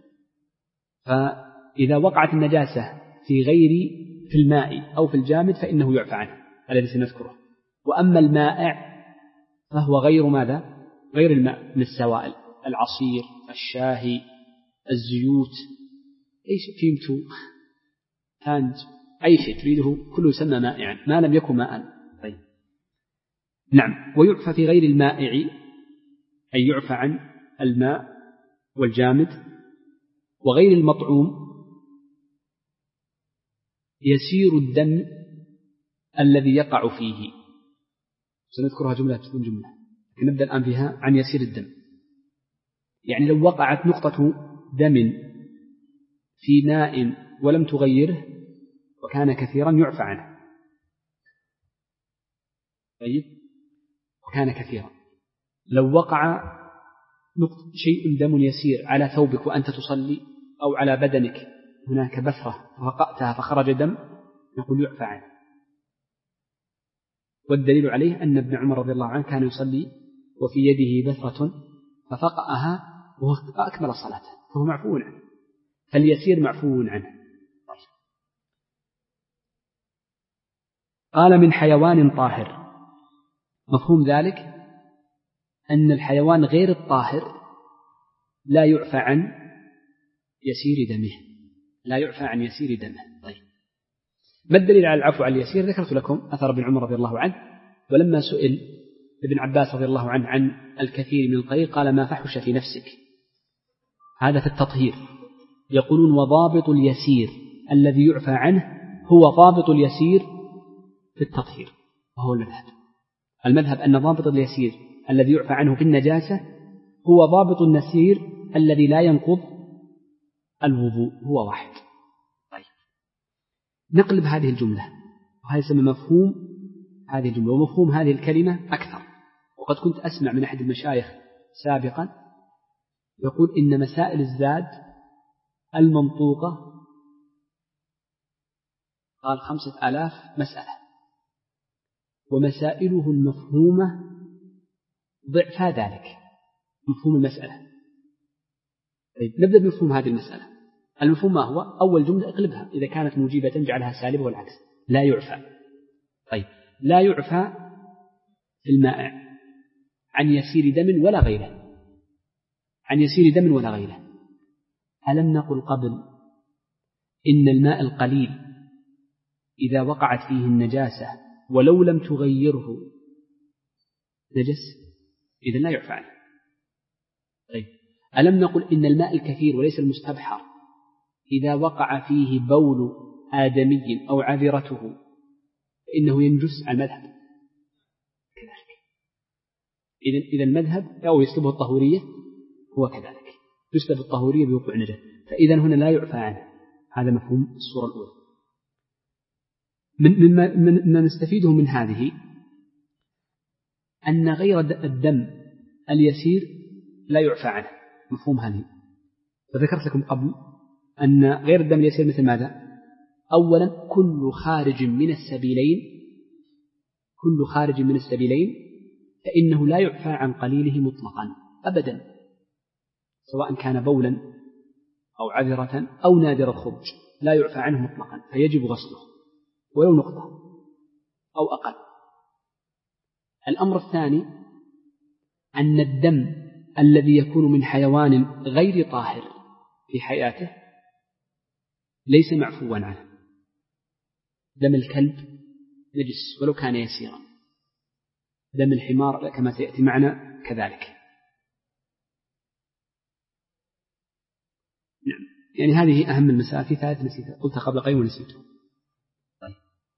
فإذا وقعت النجاسة في غير في الماء أو في الجامد فإنه يعفى عنه الذي سنذكره. وأما المائع فهو غير ماذا؟ غير الماء من السوائل، العصير، الشاهي، الزيوت، أي شيء فيمتو تانج، أي شيء تريده كله يسمى مائعا ما لم يكن ماء. طيب. نعم. ويعفى في غير المائع أي يعفى عن الماء والجامد. وغير المطعوم يسير الدم الذي يقع فيه. سنذكرها جملة تكون جملة، لكن نبدأ الآن فيها عن يسير الدم. يعني لو وقعت نقطة دم في ماء ولم تغيره وكان كثيرا يعفى عنه. طيب. وكان كثيرا لو وقع شيء دم يسير على ثوبك وأنت تصلي أو على بدنك هناك بثرة فوقعتها فخرج دم نقول يعفى عنه. والدليل عليه أن ابن عمر رضي الله عنه كان يصلي وفي يده بثرة ففقأها وهو أكمل صلاته فهو معفو عنه، فاليسير معفو عنه. قال من حيوان طاهر، مفهوم ذلك أن الحيوان غير الطاهر لا يعفى عن يسير دمه، لا يعفى عن يسير دمه. طيب ما الدليل على العفو عن اليسير؟ ذكرت لكم أثر ابن عمر رضي الله عنه، ولما سئل ابن عباس رضي الله عنه عن الكثير من القليل قال ما فحش في نفسك، هذا في التطهير. يقولون وضابط اليسير الذي يعفى عنه هو ضابط اليسير في التطهير، وهو المذهب. المذهب أن ضابط اليسير الذي يعفى عنه في النجاسة هو ضابط النسير الذي لا ينقض الوضوء، هو واحد. طيب نقلب هذه الجملة، وهذا يسمى مفهوم هذه الجملة، ومفهوم هذه الكلمة أكثر. وقد كنت أسمع من أحد المشايخ سابقا يقول إن مسائل الزاد المنطوقة قال خمسة آلاف مسألة، ومسائله المفهومة ضعفا ذلك مفهوم المسألة. طيب نبدأ بمفهوم هذه المسألة. المفهوم ما هو؟ أول جملة اقلبها، إذا كانت موجبة جعلها سالبة والعكس. لا يعفى. طيب لا يعفى في المائع عن يسير دم ولا غيره، عن يسير دم ولا غيره. ألم نقل قبل إن الماء القليل إذا وقعت فيه النجاسة ولو لم تغيره نجس، إذن لا يعفى عنه. طيب ألم نقل إن الماء الكثير وليس المستبحر إذا وقع فيه بول آدمي أو عذرته فإنه ينجس على المذهب كذلك. إذن إذا المذهب أو يسلبه الطهورية هو كذلك، يسلب الطهورية بوقوع نجس، فإذا هنا لا يعفى عنه. هذا مفهوم الصورة الأولى. مما من من نستفيده من هذه أن غير الدم اليسير لا يعفى عنه، مفهوم هذه. فذكرت لكم قبل أن غير الدم اليسير مثل ماذا؟ أولا كل خارج من السبيلين، كل خارج من السبيلين فإنه لا يعفى عن قليله مطلقا أبدا، سواء كان بولا أو عذرة أو نادر الخروج، لا يعفى عنه مطلقا، فيجب غسله ولو نقطة أو أقل. الأمر الثاني أن الدم الذي يكون من حيوان غير طاهر في حياته ليس معفوا عنه. دم الكلب نجس ولو كان يسيرا، دم الحمار كما سيأتي معنا كذلك. نعم، يعني هذه أهم المسائل. في ثالث نسيتها، قلتها قبل قليل ونسيته. طيب.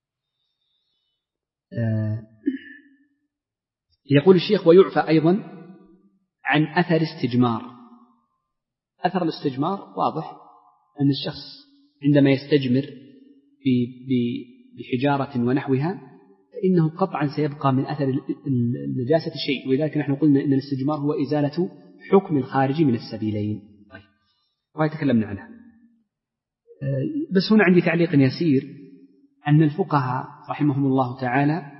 آه يقول الشيخ ويعفى أيضا عن أثر استجمار. أثر الاستجمار واضح أن الشخص عندما يستجمر بحجارة ونحوها فإنه قطعا سيبقى من أثر النجاسة شيء، ولذلك نحن قلنا أن الاستجمار هو إزالة حكم الخارج من السبيلين. طيب. وهي تكلمنا عنها. بس هنا عندي تعليق يسير أن الفقهاء رحمهم الله تعالى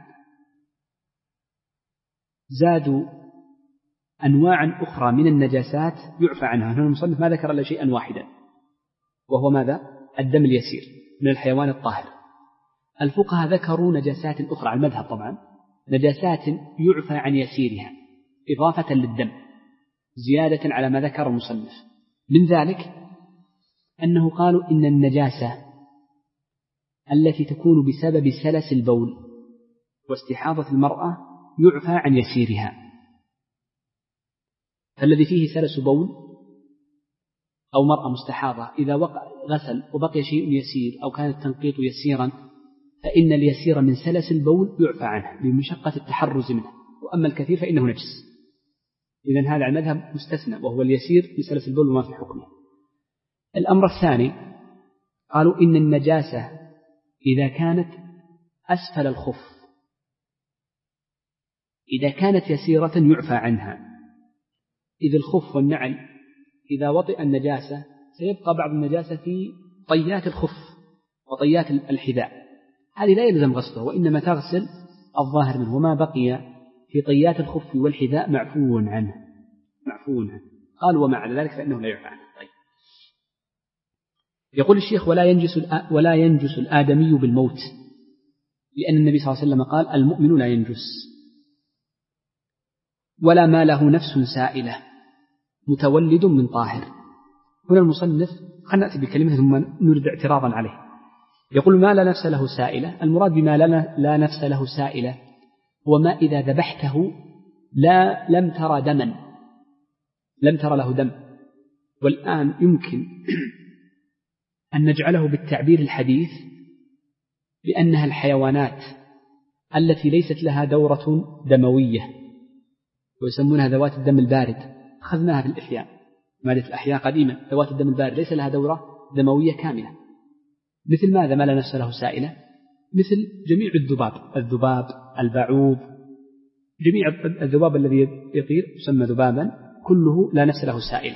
زادوا أنواعا أخرى من النجاسات يعفى عنها. هنا المصنف ما ذكر إلا شيئا واحدا، وهو ماذا؟ الدم اليسير من الحيوان الطاهر. الفقهاء ذكروا نجاسات أخرى على المذهب طبعا، نجاسات يعفى عن يسيرها إضافة للدم زيادة على ما ذكر المصنف. من ذلك أنه قالوا إن النجاسة التي تكون بسبب سلس البول واستحاضة المرأة يعفى عن يسيرها. فالذي فيه سلس بول أو مرأة مستحاضة إذا وقع غسل وبقي شيء يسير أو كان التنقيط يسيرا فإن اليسير من سلس البول يعفى عنه بمشقة التحرز منه، وأما الكثير فإنه نجس. إذن هذا على المذهب مستثنى، وهو اليسير من سلس البول وما في حكمه. الأمر الثاني قالوا إن النجاسة إذا كانت أسفل الخف، إذا كانت يسيرة يعفى عنها. إذا الخف والنعل إذا وطئ النجاسة سيبقى بعض النجاسة في طيات الخف وطيات الحذاء، هذه لا يلزم غسله، وإنما تغسل الظاهر منه، وما بقي في طيات الخف والحذاء معفو عنه معفو عنه. قال وما على ذلك فإنه لا يعفى عنه. طيب. يقول الشيخ ولا ينجس ولا ينجس الآدمي بالموت، لأن النبي صلى الله عليه وسلم قال المؤمن لا ينجس. ولا ما له نفس سائلة متولد من طاهر. هنا المصنف خلنا نأتي بكلمة ثم نرد اعتراضا عليه. يقول ما لا نفس له سائلة، المراد بما لا نفس له سائلة هو ما إذا ذبحته لا لم ترى دما، لم ترى له دم. والآن يمكن أن نجعله بالتعبير الحديث بأنها الحيوانات التي ليست لها دورة دموية، ويسمونها ذوات الدم البارد. أخذناها في الإحياء، مادة الأحياء قديمة، ذوات الدم البارد ليس لها دورة دموية كاملة. مثل ماذا ما لا نفس له سائلة؟ مثل جميع الذباب، الذباب البعوض، جميع الذباب الذي يطير يسمى ذبابا، كله لا نفس له سائلة.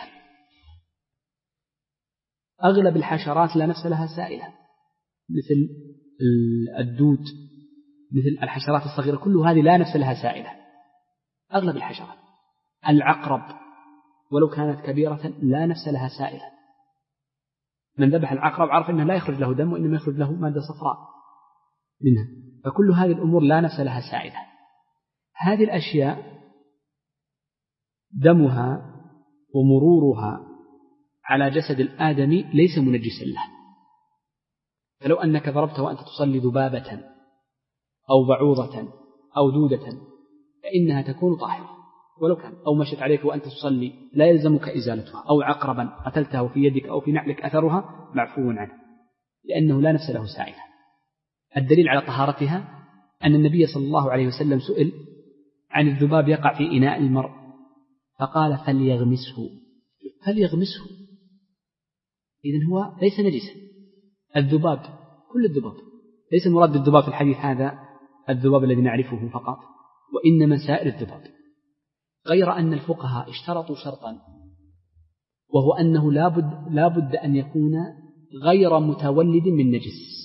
أغلب الحشرات لا نفس لها سائلة، مثل الدود، مثل الحشرات الصغيرة، كل هذه لا نفس لها سائلة. أغلب الحشرات. العقرب ولو كانت كبيرة لا نفس لها سائلة. من ذبح العقرب عرف أنه لا يخرج له دم، وإنما يخرج له مادة صفراء منها. فكل هذه الأمور لا نفس لها سائلة. هذه الأشياء دمها ومرورها على جسد الآدمي ليس منجسا له. فلو أنك ضربته وأنت تصلي ذبابة أو بعوضة أو دودة فإنها تكون طاهرة ولو كان، أو مشت عليك وأنت تصلي لا يلزمك إزالتها، أو عقربا قتلته في يدك أو في نعلك أثرها معفو عنه، لأنه لا نفس له سائلة. الدليل على طهارتها أن النبي صلى الله عليه وسلم سئل عن الذباب يقع في إناء المرء فقال فليغمسه، فليغمسه، إذن هو ليس نجسا. الذباب كل الذباب، ليس المراد بالذباب في الحديث هذا الذباب الذي نعرفه فقط، وإنما سائر الذباب. غير أن الفقهاء اشترطوا شرطا، وهو أنه لا بد, لا بد أن يكون غير متولد من نجس.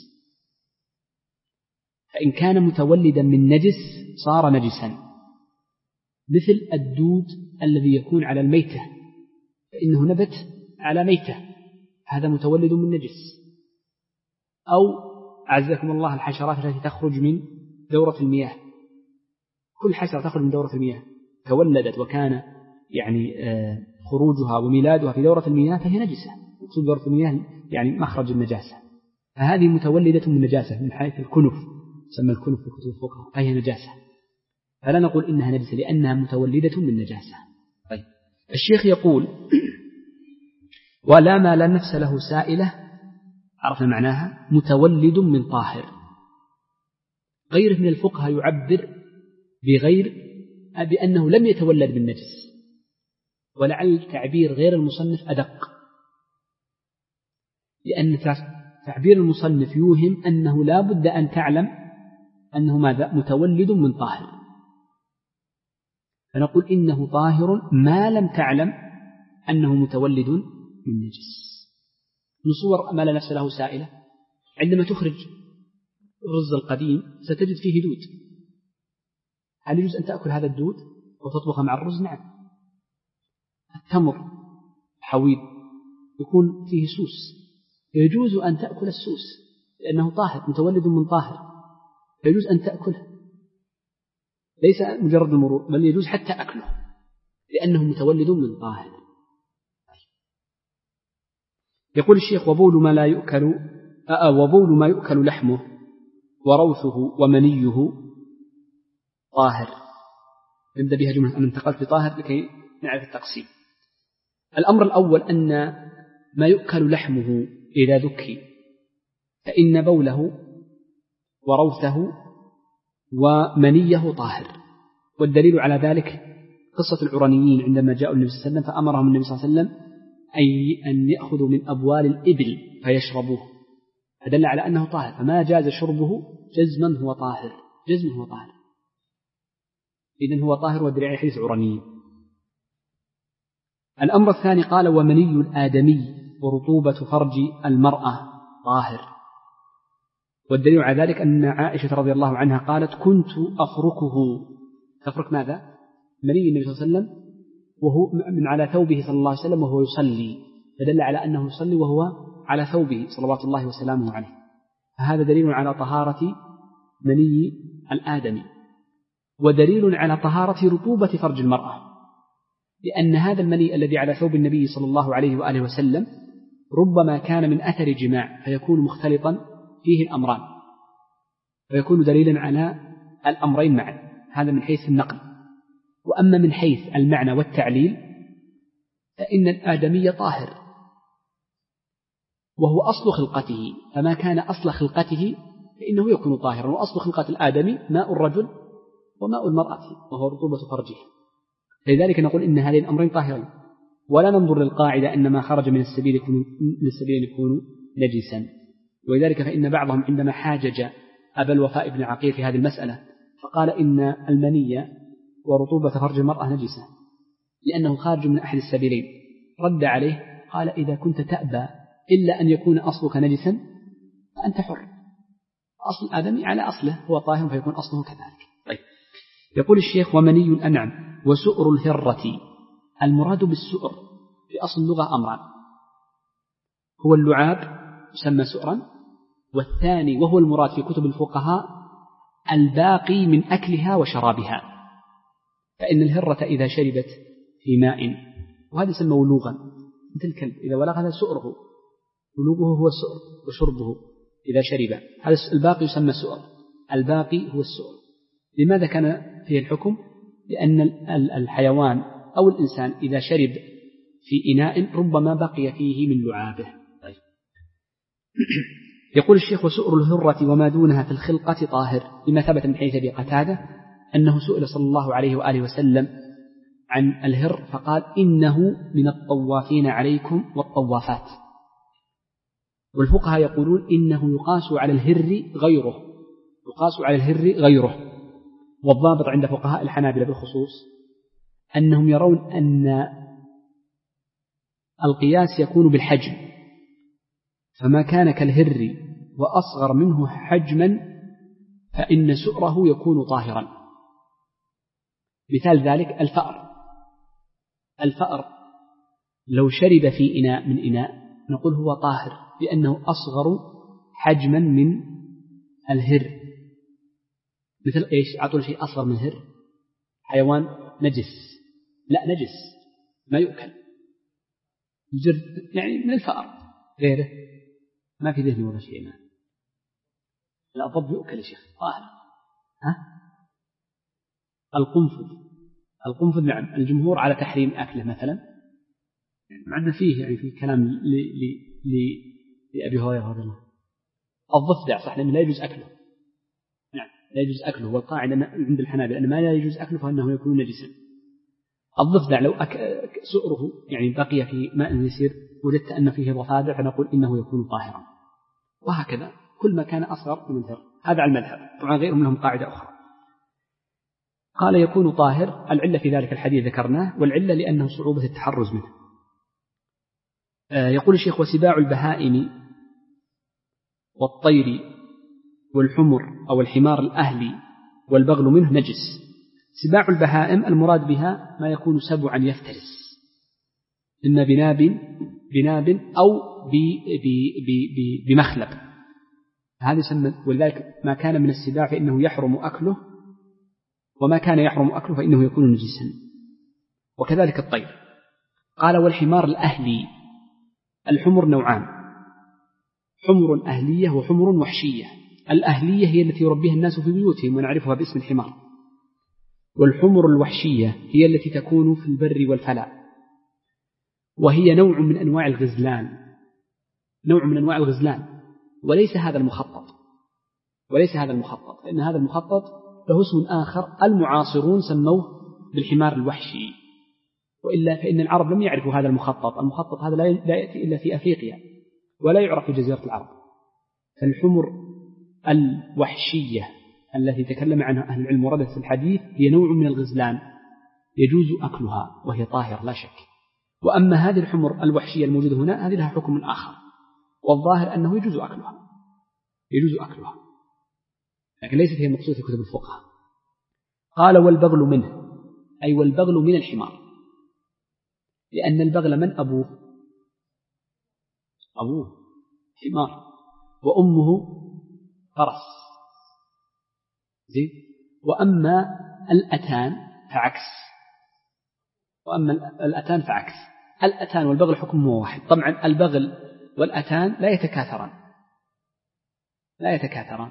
فإن كان متولدا من نجس صار نجسا، مثل الدود الذي يكون على الميتة، فإنه نبت على ميتة، هذا متولد من نجس. أو أعزكم الله الحشرات التي تخرج من دورة المياه، كل حشرة تخرج من دورة المياه تولدت وكان يعني خروجها وميلادها في دورة المياه فهي نجسة. مقصود دورة المياه يعني مخرج النجاسة، فهذه متولدة من نجاسة من حيث الكنف، سمى الكنف في كتب الفقه، فهي نجاسة. فلا نقول إنها نجسة لأنها متولدة من نجاسة. طيب. الشيخ يقول ولا ما لا نفس له سائلة، عرفنا معناها متولد من طاهر. غيره من الفقهاء يعبر بغير بأنه لم يتولد من نجس، ولعل تعبير غير المصنف أدق، لأن تعبير المصنف يوهم أنه لا بد أن تعلم أنه ماذا متولد من طاهر، فنقول إنه طاهر ما لم تعلم أنه متولد من نجس. نصور ما لا نفس له سائلة، عندما تخرج الرز القديم ستجد فيه دود، هل يجوز أن تأكل هذا الدود وتطبخ مع الرز؟ نعم. التمر حويد يكون فيه سوس، يجوز أن تأكل السوس لأنه طاهر متولد من طاهر، يجوز أن تأكله، ليس مجرد المرور بل يجوز حتى أكله لأنه متولد من طاهر. يقول الشيخ وبول ما لا يؤكل أأ وبول ما يؤكل لحمه وروثه ومنيه طاهر. نبدأ بها جملة أن انتقلت بطاهر لكي نعرف التقسيم. الأمر الأول أن ما يؤكل لحمه إذا ذكي فإن بوله وروثه ومنيه طاهر، والدليل على ذلك قصة العرانيين عندما جاءوا النبي صلى الله عليه وسلم فأمرهم النبي صلى الله عليه وسلم أن يأخذوا من أبوال الإبل فيشربوه، فدل على أنه طاهر، فما جاز شربه جزما هو طاهر، جزما هو طاهر. إذن هو طاهر والدليل على حديث عرني. الأمر الثاني قال ومني الآدمي ورطوبة فرج المرأة طاهر، والدليل على ذلك أن عائشة رضي الله عنها قالت كنت أفركه. تفرك ماذا؟ مني النبي صلى الله عليه وسلم وهو من على ثوبه صلى الله عليه وسلم وهو يصلي، فدل على أنه يصلي وهو على ثوبه صلوات الله وسلامه عليه، فهذا دليل على طهارة مني الآدمي، ودليل على طهارة رطوبة فرج المرأة، لأن هذا المني الذي على ثوب النبي صلى الله عليه وآله وسلم ربما كان من أثر جماع فيكون مختلطا فيه الأمران، فيكون دليلا على الأمرين معا. هذا من حيث النقل. وأما من حيث المعنى والتعليل فإن الآدمي طاهر وهو أصل خلقته، فما كان أصل خلقته فإنه يكون طاهرا، وأصل خلقة الآدمي ماء الرجل وماء المرأة وهو رطوبة فرجه، لذلك نقول إن هذين الأمرين طاهرين، ولا ننظر للقاعدة أن ما خرج من السبيل يكون من السبيل يكون نجسا. ولذلك فإن بعضهم عندما حاجج أبا الوفاء بن عقيل في هذه المسألة فقال إن المني ورطوبة فرج المرأة نجسة لأنه خارج من أحد السبيلين، رد عليه قال إذا كنت تأبى إلا أن يكون أصلك نجسا فأنت حر، أصل الآدمي على أصله هو طاهر فيكون أصله كذلك. طيب، يقول الشيخ ومني الأنعم وسؤر الهرة. المراد بالسؤر في أصل اللغة أمران، هو اللعاب يسمى سؤرا، والثاني وهو المراد في كتب الفقهاء الباقي من أكلها وشرابها، فإن الهرة إذا شربت في ماء، وهذا يسمى ولوغا مثل الكلب إذا ولغ هذا سؤره، ولوغه هو السؤر وشربه إذا شرب، هذا الباقي يسمى سؤر، الباقي هو السؤر. لماذا كان فيه الحكم؟ لأن الحيوان أو الإنسان إذا شرب في إناء ربما بقي فيه من لعابه. طيب. يقول الشيخ وسؤر الهرة وما دونها في الخلقة طاهر، لما ثبت من حديث أبي قتادة أنه سئل صلى الله عليه وآله وسلم عن الهر فقال إنه من الطوافين عليكم والطوافات، والفقهاء يقولون إنه يقاس على الهر غيره، يقاس على الهر غيره. والضابط عند فقهاء الحنابلة بالخصوص أنهم يرون أن القياس يكون بالحجم، فما كان كالهر وأصغر منه حجما فإن سؤره يكون طاهرا. مثال ذلك الفأر، الفأر لو شرب في إناء من إناء نقول هو طاهر لأنه أصغر حجما من الهر. مثل إيش؟ أعطوا شيء أصغر من الهر، حيوان نجس، لا نجس ما يؤكل، يعني من الفأر غيره ما في ذهن ولا شيء. لا الضب يؤكل يا شيخ طاهر. ها؟ القنفذ، القنفذ نعم الجمهور على تحريم أكله مثلا، مع أن فيه يعني في كلام ل ل ل لأبي هريرة رضي الله عنه. الضفدع صح لأنه لا يجوز أكله، نعم لا يجوز أكله، والقاعدة عند الحنابلة أن ما لا يجوز أكله فإنه يكون نجسا. الضفدع لو أك... سؤره يعني بقي في ماء يسير وجدت أن فيه ضفادع فنقول إنه يكون طاهرا، وهكذا كل ما كان أصغر من الهر. هذا على المذهب، طبعا غيرهم لهم قاعدة أخرى. قال يكون طاهر، العلة في ذلك الحديث ذكرناه، والعلة لأنه صعوبة التحرز منه. آه يقول الشيخ وسباع البهائم والطير والحمر أو الحمار الأهلي والبغل منه نجس. سباع البهائم المراد بها ما يكون سبعا يفترس، إما بناب بناب أو ب ب ب بمخلب، هذا يسمى. ولذلك ما كان من السباع فإنه يحرم أكله، وما كان يحرم أكله فإنه يكون نجسا، وكذلك الطير. قال والحمار الأهلي، الحمر نوعان، حمر أهلية وحمر وحشية. الأهلية هي التي يربيها الناس في بيوتهم ونعرفها باسم الحمار، والحمر الوحشية هي التي تكون في البر والفلاء، وهي نوع من أنواع الغزلان، نوع من أنواع الغزلان، وليس هذا المخطط، وليس هذا المخطط، فإن هذا المخطط له اسم آخر المعاصرون سموه بالحمار الوحشي، وإلا فإن العرب لم يعرفوا هذا المخطط. المخطط هذا لا يأتي إلا في أفريقيا ولا يعرف في جزيرة العرب. فالحمر الوحشية التي تكلم عنها أهل العلم وردت في الحديث هي نوع من الغزلان يجوز أكلها وهي طاهر لا شك. وأما هذه الحمر الوحشية الموجودة هنا هذه لها حكم آخر، والظاهر أنه يجوز أكلها يجوز أكلها لكن ليست هي المقصود في كتب الفقه. قال والبغل منه، أي والبغل من الحمار، لأن البغل من أبوه؟ أبوه حمار وأمه فرس زين. وأما الأتان فعكس وأما الأتان فعكس الأتان والبغل حكمه واحد. طبعا البغل والأتان لا يتكاثران لا يتكاثران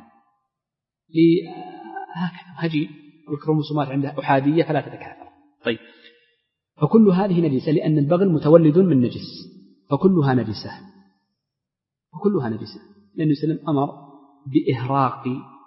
هجي الكروموسومات عندها أحادية فلا تتكاثر. طيب، فكل هذه نجسة لأن البغل متولد من نجس، فكلها نجسة وكلها نجسة. لأن وسلم أمر بإهراق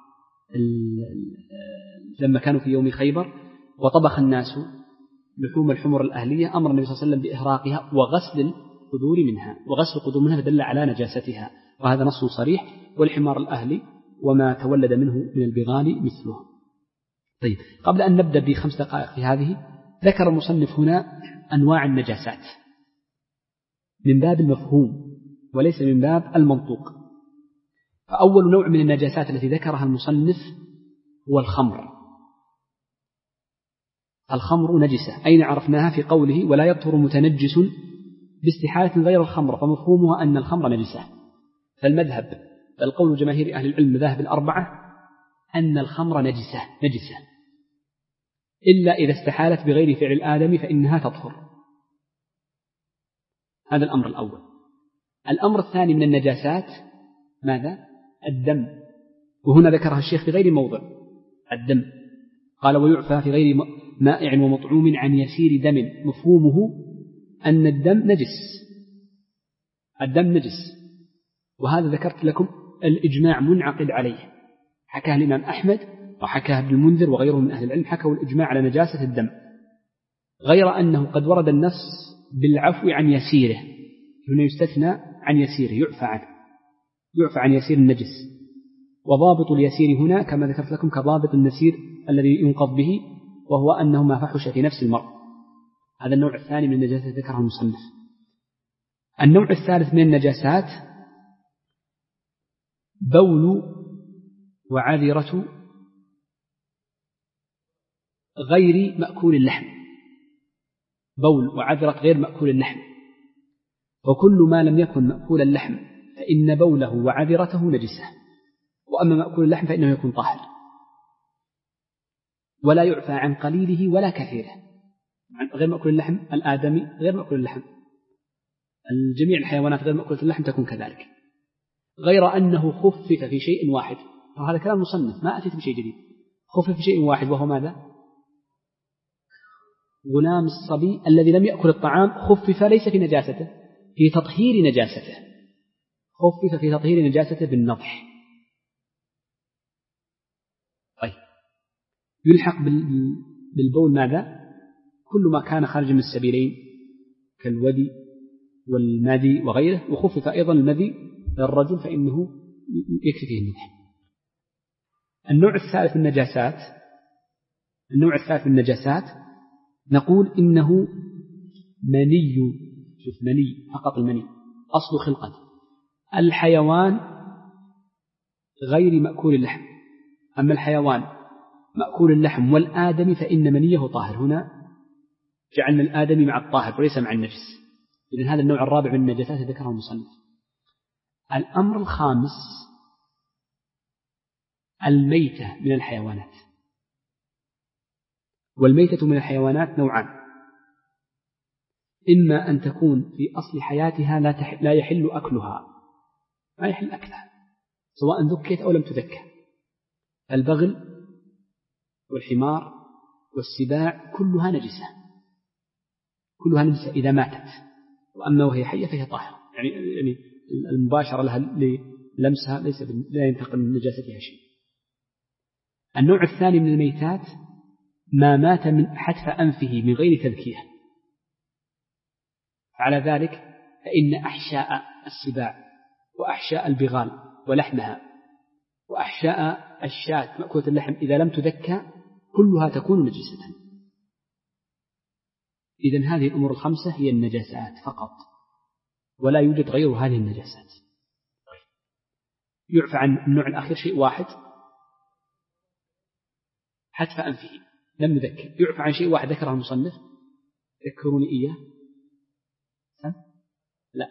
لما كانوا في يوم خيبر وطبخ الناس لحوم الحمر الأهلية، أمر النبي صلى الله عليه وسلم بإهراقها وغسل القدور منها، وغسل القدور منها دل على نجاستها، وهذا نص صريح. والحمار الأهلي وما تولد منه من البغال مثله. طيب، قبل أن نبدأ بخمس دقائق في هذه، ذكر المصنف هنا أنواع النجاسات من باب المفهوم وليس من باب المنطوق. فأول نوع من النجاسات التي ذكرها المصنف هو الخمر. الخمر نجسة، أين عرفناها؟ في قوله ولا يطهر متنجس باستحالة غير الخمر، فمفهومها أن الخمر نجسة. فالمذهب بل قول جماهير أهل العلم مذاهب الأربعة أن الخمر نجسة نجسة إلا إذا استحالت بغير فعل الآدم فإنها تطهر. هذا الأمر الأول. الأمر الثاني من النجاسات ماذا؟ الدم، وهنا ذكرها الشيخ في غير موضع. الدم قال ويعفى في غير مائع ومطعوم عن يسير دم، مفهومه أن الدم نجس الدم نجس وهذا ذكرت لكم الإجماع منعقد عليه، حكاه الإمام أحمد وحكاه ابن المنذر وغيره من أهل العلم، حكوا الإجماع على نجاسة الدم، غير أنه قد ورد النص بالعفو عن يسيره، هنا يستثنى عن يسيره، يعفى عنه يعفى عن يسير النجس. وضابط اليسير هنا كما ذكرت لكم كضابط النسير الذي ينقض به، وهو أنه ما فحش في نفس المرء. هذا النوع الثاني من النجاسات ذكره المصنف. النوع الثالث من النجاسات بول وعذرة غير مأكول اللحم، بول وعذرة غير مأكول اللحم، وكل ما لم يكن مأكول اللحم فإن بوله وعذرته نجسة، وأما مأكول اللحم فإنه يكون طاهر. ولا يعفى عن قليله ولا كثيره، غير مأكول اللحم الآدمي غير مأكول اللحم، الجميع الحيوانات غير مأكولة اللحم تكون كذلك، غير أنه خفف في شيء واحد. وهذا كلام مصنف ما أتيت بشيء جديد. خفف في شيء واحد وهو ماذا؟ غلام الصبي الذي لم يأكل الطعام خفف ليس في نجاسته، في تطهير نجاسته، خفف في تطهير نجاسته بالنضح. طيب، يلحق بالبول ماذا؟ كل ما كان خارج من السبيلين كالودي والمدي وغيره، وخفف أيضا المدي للرجل فإنه يكفي فيه النضح. النوع الثالث من النجاسات النوع الثالث من النجاسات نقول إنه مني، شوف مني فقط، المني أصل خلقة الحيوان غير مأكول اللحم. أما الحيوان مأكول اللحم والآدمي فإن منيه طاهر. هنا جعلنا الآدمي مع الطاهر وليس مع النجس. إذن هذا النوع الرابع من النجاسات ذكره المصنف. الأمر الخامس الميتة من الحيوانات. والميتة من الحيوانات نوعان، إما أن تكون في أصل حياتها لا يحل أكلها، ما يحل أكلها سواء ذكت أو لم تذكى. البغل والحمار والسباع كلها نجسة كلها نجسة إذا ماتت، وأما وهي حية فهي طاهرة، يعني يعني المباشرة لها لمسها ليس لا ينتقل من نجاستها شيء. النوع الثاني من الميتات ما مات من حتف أنفه من غير تذكية، على ذلك فإن أحشاء السباع وأحشاء البغال ولحمها وأحشاء الشاة مأكولة اللحم إذا لم تذكى كلها تكون نجسة. إذن هذه الأمور الخمسة هي النجاسات فقط، ولا يوجد غير هذه النجاسات. يعفى عن النوع الأخير شيء واحد، حتف أنفه لم نذكر. يعفى عن شيء واحد ذكره المصنف، ذكروني إياه. لا،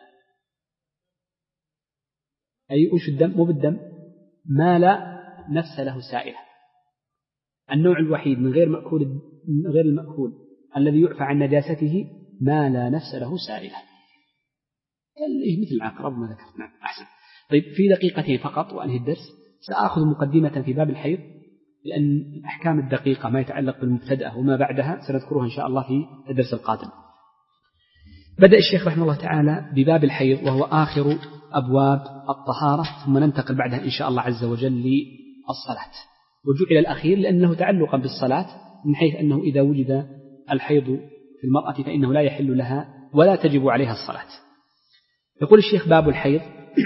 أي وش الدم؟ مو بالدم، ما لا نفس له سائلة. النوع الوحيد من غير مأكول من غير المأكول الذي يعفى عن نجاسته ما لا نفس له سائلة، مثل العقرب ما ذكرت. نعم أحسن. طيب في دقيقتين فقط وأنهي الدرس. سأخذ مقدمة في باب الحيض، لأن الأحكام الدقيقة ما يتعلق بالمبتدأ وما بعدها سنذكرها إن شاء الله في الدرس القادم. بدأ الشيخ رحمه الله تعالى بباب الحيض وهو آخر أبواب الطهارة، ثم ننتقل بعدها إن شاء الله عز وجل للصلاة. وجعل الأخير لأنه تعلقا بالصلاة، من حيث أنه إذا وجد الحيض في المرأة فإنه لا يحل لها ولا تجب عليها الصلاة. يقول الشيخ باب الحيض.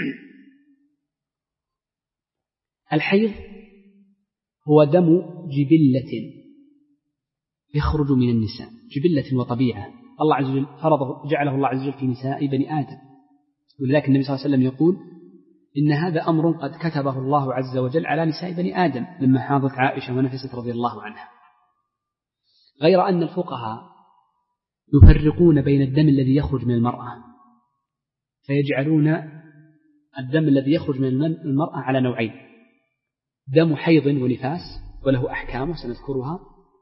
الحيض هو دم جبلة يخرج من النساء، جبلة وطبيعة الله عز وجل فرضه، جعله الله عز وجل في نساء بني آدم. ولذلك النبي صلى الله عليه وسلم يقول إن هذا أمر قد كتبه الله عز وجل على نساء بني آدم، لما حاضت عائشة ونفست رضي الله عنها. غير أن الفقهاء يفرقون بين الدم الذي يخرج من المرأة، فيجعلون الدم الذي يخرج من المرأة على نوعين: دم حيض ونفاس وله أحكام سنذكرها،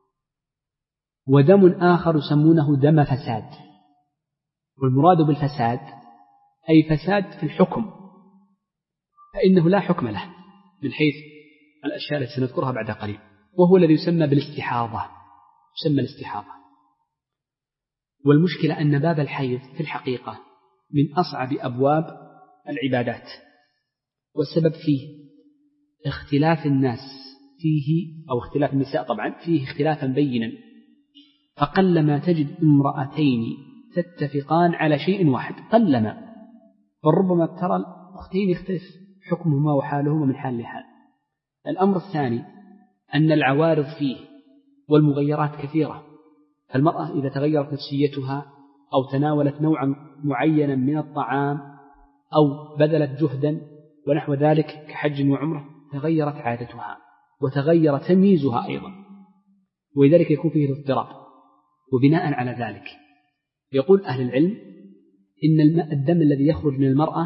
ودم آخر يسمونه دم فساد. والمراد بالفساد أي فساد في الحكم، فإنه لا حكم له من حيث الأشياء التي سنذكرها بعد قليل، وهو الذي يسمى بالاستحاضة، يسمى الاستحاضة. والمشكلة أن باب الحيض في الحقيقة من أصعب أبواب العبادات، والسبب فيه اختلاف الناس فيه، أو اختلاف النساء طبعا فيه اختلافا بينا، فقلما تجد امرأتين تتفقان على شيء واحد، قلما، بل ربما ترى الأختين يختلف حكمهما وحالهما من حال لحال. الأمر الثاني أن العوارض فيه والمغيرات كثيرة، فالمرأة إذا تغيرت نفسيتها أو تناولت نوعا معينا من الطعام أو بذلت جهدا ونحو ذلك كحج وعمرة تغيرت عادتها وتغير تمييزها أيضا، ولذلك يكون فيه الاضطراب. وبناء على ذلك يقول أهل العلم إن الدم الذي يخرج من المرأة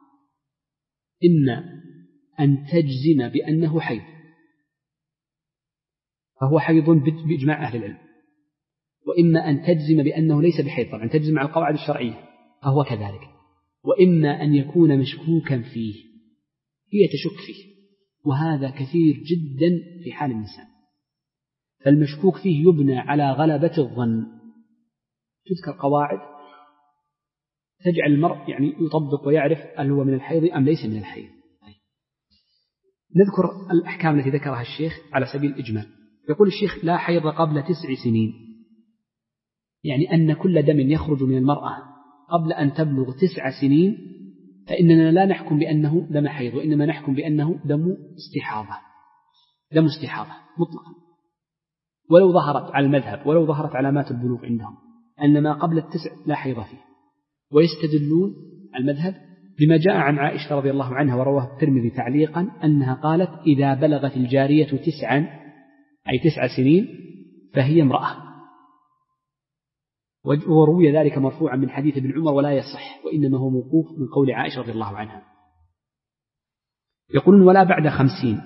إما أن تجزم بأنه حيض فهو حيض بإجماع أهل العلم، وإما أن تجزم بأنه ليس بحيض، طبعا تجزم على القواعد الشرعية فهو كذلك، وإما أن يكون مشكوكا فيه، هي تشك فيه، وهذا كثير جدا في حال النساء. فالمشكوك فيه يبنى على غلبة الظن، تذكر قواعد تجعل المرء يعني يطبق ويعرف هل هو من الحيض أم ليس من الحيض. نذكر الأحكام التي ذكرها الشيخ على سبيل الإجمال. يقول الشيخ: لا حيض قبل تسع سنين، يعني أن كل دم يخرج من المرأة قبل أن تبلغ تسع سنين فإننا لا نحكم بأنه دم حيض، وإنما نحكم بأنه دم استحاضة، دم استحاضة مطلقا، ولو ظهرت على المذهب ولو ظهرت علامات البلوغ عندهم أن ما قبل التسع لا حيض فيه. ويستدلون المذهب بما جاء عن عائشة رضي الله عنها ورواه الترمذي تعليقا أنها قالت: إذا بلغت الجارية تسعا أي تسع سنين فهي امرأة. وروي ذلك مرفوعا من حديث ابن عمر ولا يصح، وإنما هو موقوف من قول عائشة رضي الله عنها. يقولون: ولا بعد خمسين،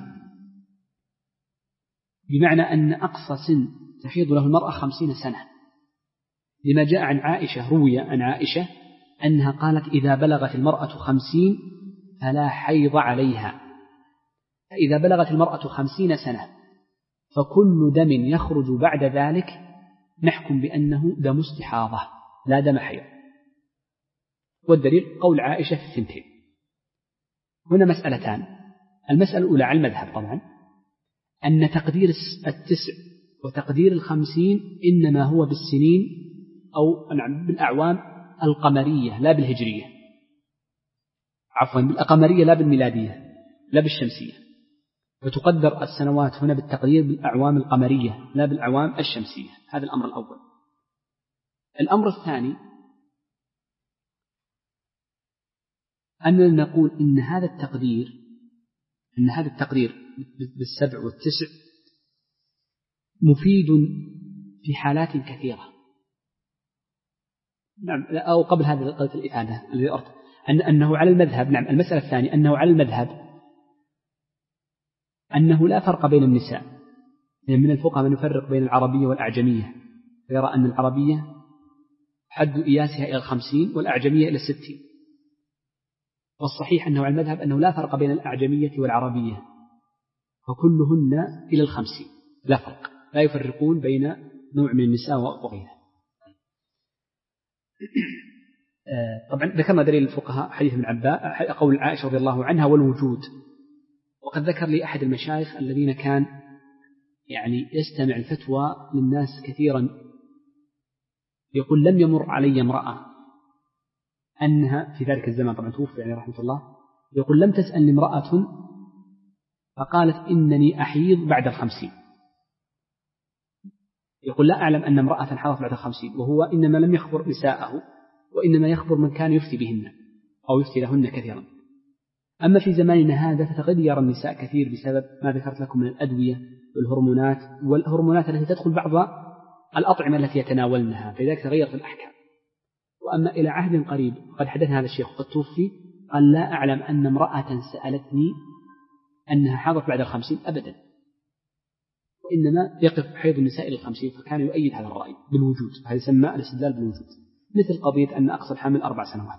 بمعنى أن أقصى سن تحيض له المرأة خمسين سنة، لما جاء عن عائشة، روي عن عائشة أنها قالت: إذا بلغت المرأة خمسين فلا حيض عليها. فإذا بلغت المرأة خمسين سنة فكل دم يخرج بعد ذلك نحكم بأنه دم استحاضة لا دم حيض. والدليل قول عائشة في الثنتين. هنا مسألتان: المسألة الأولى على المذهب طبعا أن تقدير التسع وتقدير الخمسين إنما هو بالسنين أو بالأعوام القمرية لا بالهجرية، عفوا بالقمرية لا بالميلادية لا بالشمسية. فتقدر السنوات هنا بالتقدير بالأعوام القمرية لا بالأعوام الشمسية. هذا الأمر الأول. الأمر الثاني أننا نقول إن هذا التقدير إن هذا التقدير بالسبع والتسع مفيد في حالات كثيرة. نعم، أو قبل هذا قلت الإفادة الذي أردت أن أنه على المذهب. نعم، المسألة الثانية أنه على المذهب أنه لا فرق بين النساء، يعني من الفقهاء من يفرق بين العربية والأعجمية، فيرى أن العربية حد إياسها إلى الخمسين والأعجمية إلى الستين، والصحيح أنه على المذهب أنه لا فرق بين الأعجمية والعربية، وكلهن إلى الخمسين، لا فرق، لا يفرقون بين نوع من النساء وغيرها. طبعا ذكرنا دليل الفقهاء حديث ابن عباس قول عائشة رضي الله عنها والوجود. وقد ذكر لي أحد المشايخ الذين كان يعني يستمع الفتوى للناس كثيرا، يقول لم يمر علي امرأة أنها في ذلك الزمان، طبعا توفي يعني رحمة الله، يقول لم تسألني امرأة فقالت إنني أحيض بعد الخمسين. يقول لا أعلم أن امرأة حاضت بعد الخمسين، وهو إنما لم يخبر نساءه، وإنما يخبر من كان يفتي بهن أو يفتي لهن كثيرا. أما في زماننا هذا فتغير النساء كثير بسبب ما ذكرت لكم من الأدوية والهرمونات والهرمونات التي تدخل بعض الأطعمة التي يتناولنها، فلذلك تغيرت الأحكام. وأما إلى عهد قريب قد حدثنا هذا الشيخ قد توفي، قال لا أعلم أن امرأة سألتني أنها حاضت بعد الخمسين أبدا، وإنما يقف حيض النساء إلى الخمسين، فكان يؤيد هذا الرأي بالوجود. هذا يسمى الاستدلال بالوجود، مثل قضية أن أقصى الحامل أربع سنوات.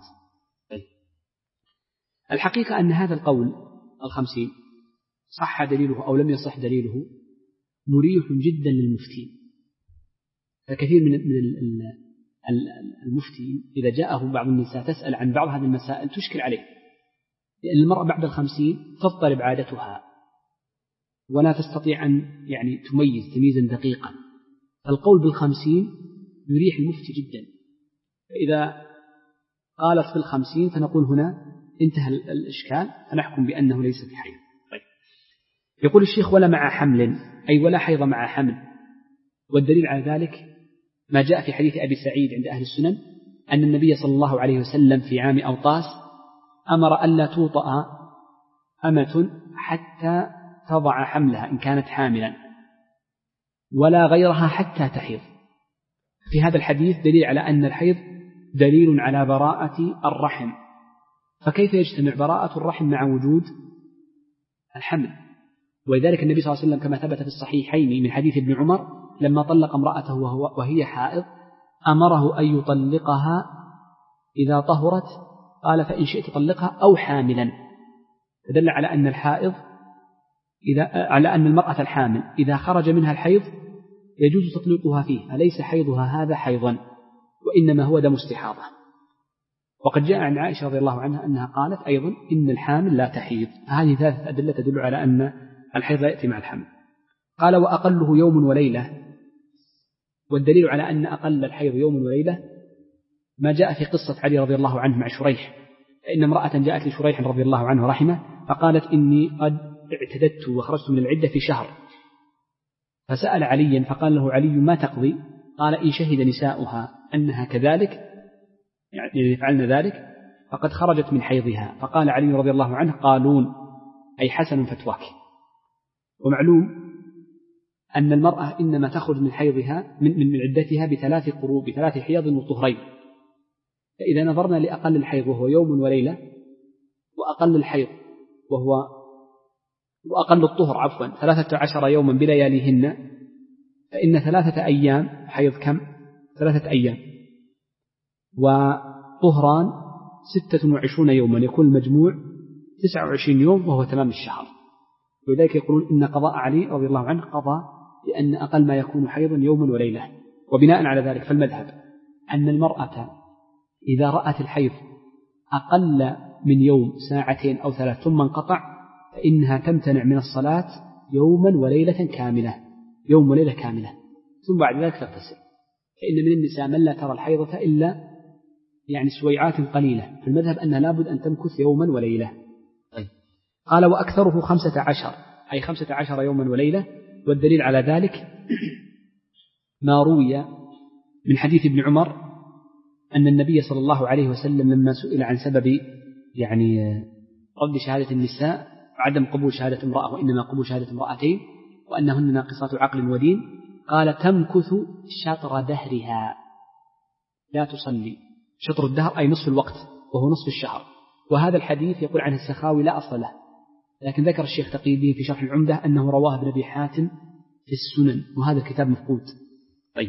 الحقيقة أن هذا القول الخمسين صح دليله أو لم يصح دليله مريح جدا للمفتين. فكثير من المفتين إذا جاءه بعض النساء تسأل عن بعض هذه المسائل تشكل عليه، لأن المرأة بعد الخمسين تضطرب عادتها ولا تستطيع أن يعني تميز تمييزا دقيقا، فالقول بالخمسين يريح المفتي جدا. فإذا قالت في الخمسين فنقول هنا انتهى الإشكال، فنحكم بأنه ليس في حيض. طيب. يقول الشيخ ولا مع حمل، أي ولا حيض مع حمل. والدليل على ذلك ما جاء في حديث أبي سعيد عند أهل السنن أن النبي صلى الله عليه وسلم في عام أوطاس أمر ألا توطأ أمة حتى تضع حملها إن كانت حاملا، ولا غيرها حتى تحيض. في هذا الحديث دليل على أن الحيض دليل على براءة الرحم، فكيف يجتمع براءة الرحم مع وجود الحمل؟ ولذلك النبي صلى الله عليه وسلم كما ثبت في الصحيحين من حديث ابن عمر لما طلق امرأته وهو وهي حائض أمره أن يطلقها إذا طهرت، قال فإن شئت طلقها أو حاملا، فدل على أن الحائض إذا على أن المرأة الحامل إذا خرج منها الحيض يجوز تطليقها فيه، فليس حيضها هذا حيضا وإنما هو دم استحاضة. وقد جاء عن عائشة رضي الله عنها أنها قالت أيضا إن الحامل لا تحيض. هذه ثلاثة أدلة تدل على أن الحيض لا يأتي مع الحمل. قال وأقله يوم وليلة، والدليل على أن أقل الحيض يوم وليلة ما جاء في قصة علي رضي الله عنه مع شريح، فإن امرأة جاءت لشريح رضي الله عنه رحمه فقالت إني قد اعتددت وخرجت من العدة في شهر، فسأل عليا فقال له علي ما تقضي؟ قال إن شهد نساؤها أنها كذلك يعني فعلنا ذلك فقد خرجت من حيضها. فقال علي رضي الله عنه قالون أي حسن فتواك. ومعلوم أن المرأة إنما تخرج من حيضها من, من عدتها بثلاث قروء بثلاث حيض وطهرين، فإذا نظرنا لأقل الحيض وهو يوم وليلة، وأقل الحيض وهو وأقل الطهر عفوا ثلاثة عشر يوما بلياليهن، فإن ثلاثة أيام حيض كم؟ ثلاثة أيام، وطهران ستة وعشرون يوما، يكون المجموع تسعة وعشرين يوم وهو تمام الشهر. ولذلك يقولون إن قضاء علي رضي الله عنه قضى لأن أقل ما يكون حيضا يوم وليلة. وبناء على ذلك فالمذهب أن المرأة إذا رأت الحيض أقل من يوم ساعتين أو ثلاث ثم انقطع فإنها تمتنع من الصلاة يوما وليلة كاملة، يوم وليلة كاملة، ثم بعد ذلك تغتسل. فإن من النساء من لا ترى الحيضة إلا يعني سويعات قليلة، في المذهب أنها لابد أن تمكث يوما وليلة. طيب. قال وأكثره خمسة عشر، أي خمسة عشر يوما وليلة. والدليل على ذلك ما روي من حديث ابن عمر أن النبي صلى الله عليه وسلم لما سئل عن سبب يعني رد شهادة النساء وعدم قبول شهادة امرأة وإنما قبول شهادة امرأتين وأنهن ناقصات عقل ودين، قال تمكث شطر دهرها لا تصلي. شطر الدهر أي نصف الوقت وهو نصف الشهر. وهذا الحديث يقول عنه السخاوي لا أصل له، لكن ذكر الشيخ تقي الدين في شرح العمدة أنه رواه ابن أبي حاتم في السنن، وهذا الكتاب مفقود. طيب،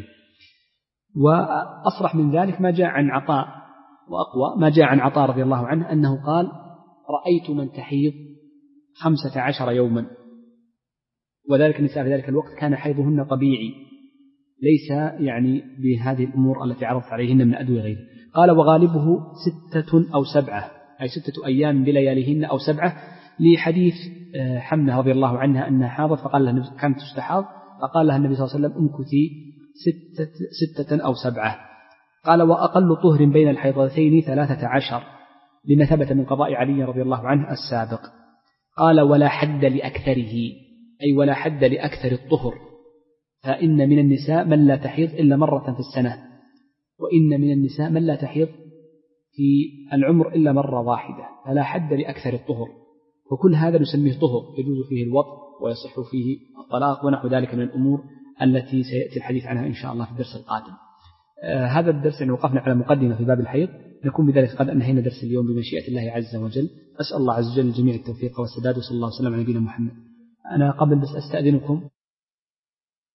وأصرح من ذلك ما جاء عن عطاء، وأقوى ما جاء عن عطاء رضي الله عنه أنه قال رأيت من تحيض خمسة عشر يوما، وذلك النساء في ذلك الوقت كان حيضهن طبيعي ليس يعني بهذه الأمور التي عرضت عليهن من أدوية غيره. قال وغالبه ستة أو سبعة، أي ستة أيام بلياليهن أو سبعة، لحديث حمنة رضي الله عنها أنها حاضت فقال لها كانت تستحاض فقال لها النبي صلى الله عليه وسلم امكثي ستة, ستة أو سبعة. قال وأقل طهر بين الحيضتين ثلاثة عشر لما ثبت من قضاء علي رضي الله عنه السابق. قال ولا حد لأكثره، أي ولا حد لأكثر الطهر، فإن من النساء من لا تحيض إلا مرة في السنة، وإن من النساء من لا تحيض في العمر إلا مرة واحدة، فلا حد لأكثر الطهر. وكل هذا نسميه طهر يجوز فيه الوضع ويصح فيه الطلاق ونحو ذلك من الأمور التي سيأتي الحديث عنها إن شاء الله في الدرس القادم. آه هذا الدرس يعني وقفنا على مقدمة في باب الحيض، نكون بذلك قد أنهينا درس اليوم بمشيئة الله عز وجل. أسأل الله عز وجل الجميع التوفيق والسداد، وصلى الله وسلم على نبينا محمد. أنا قبل بس أستأذنكم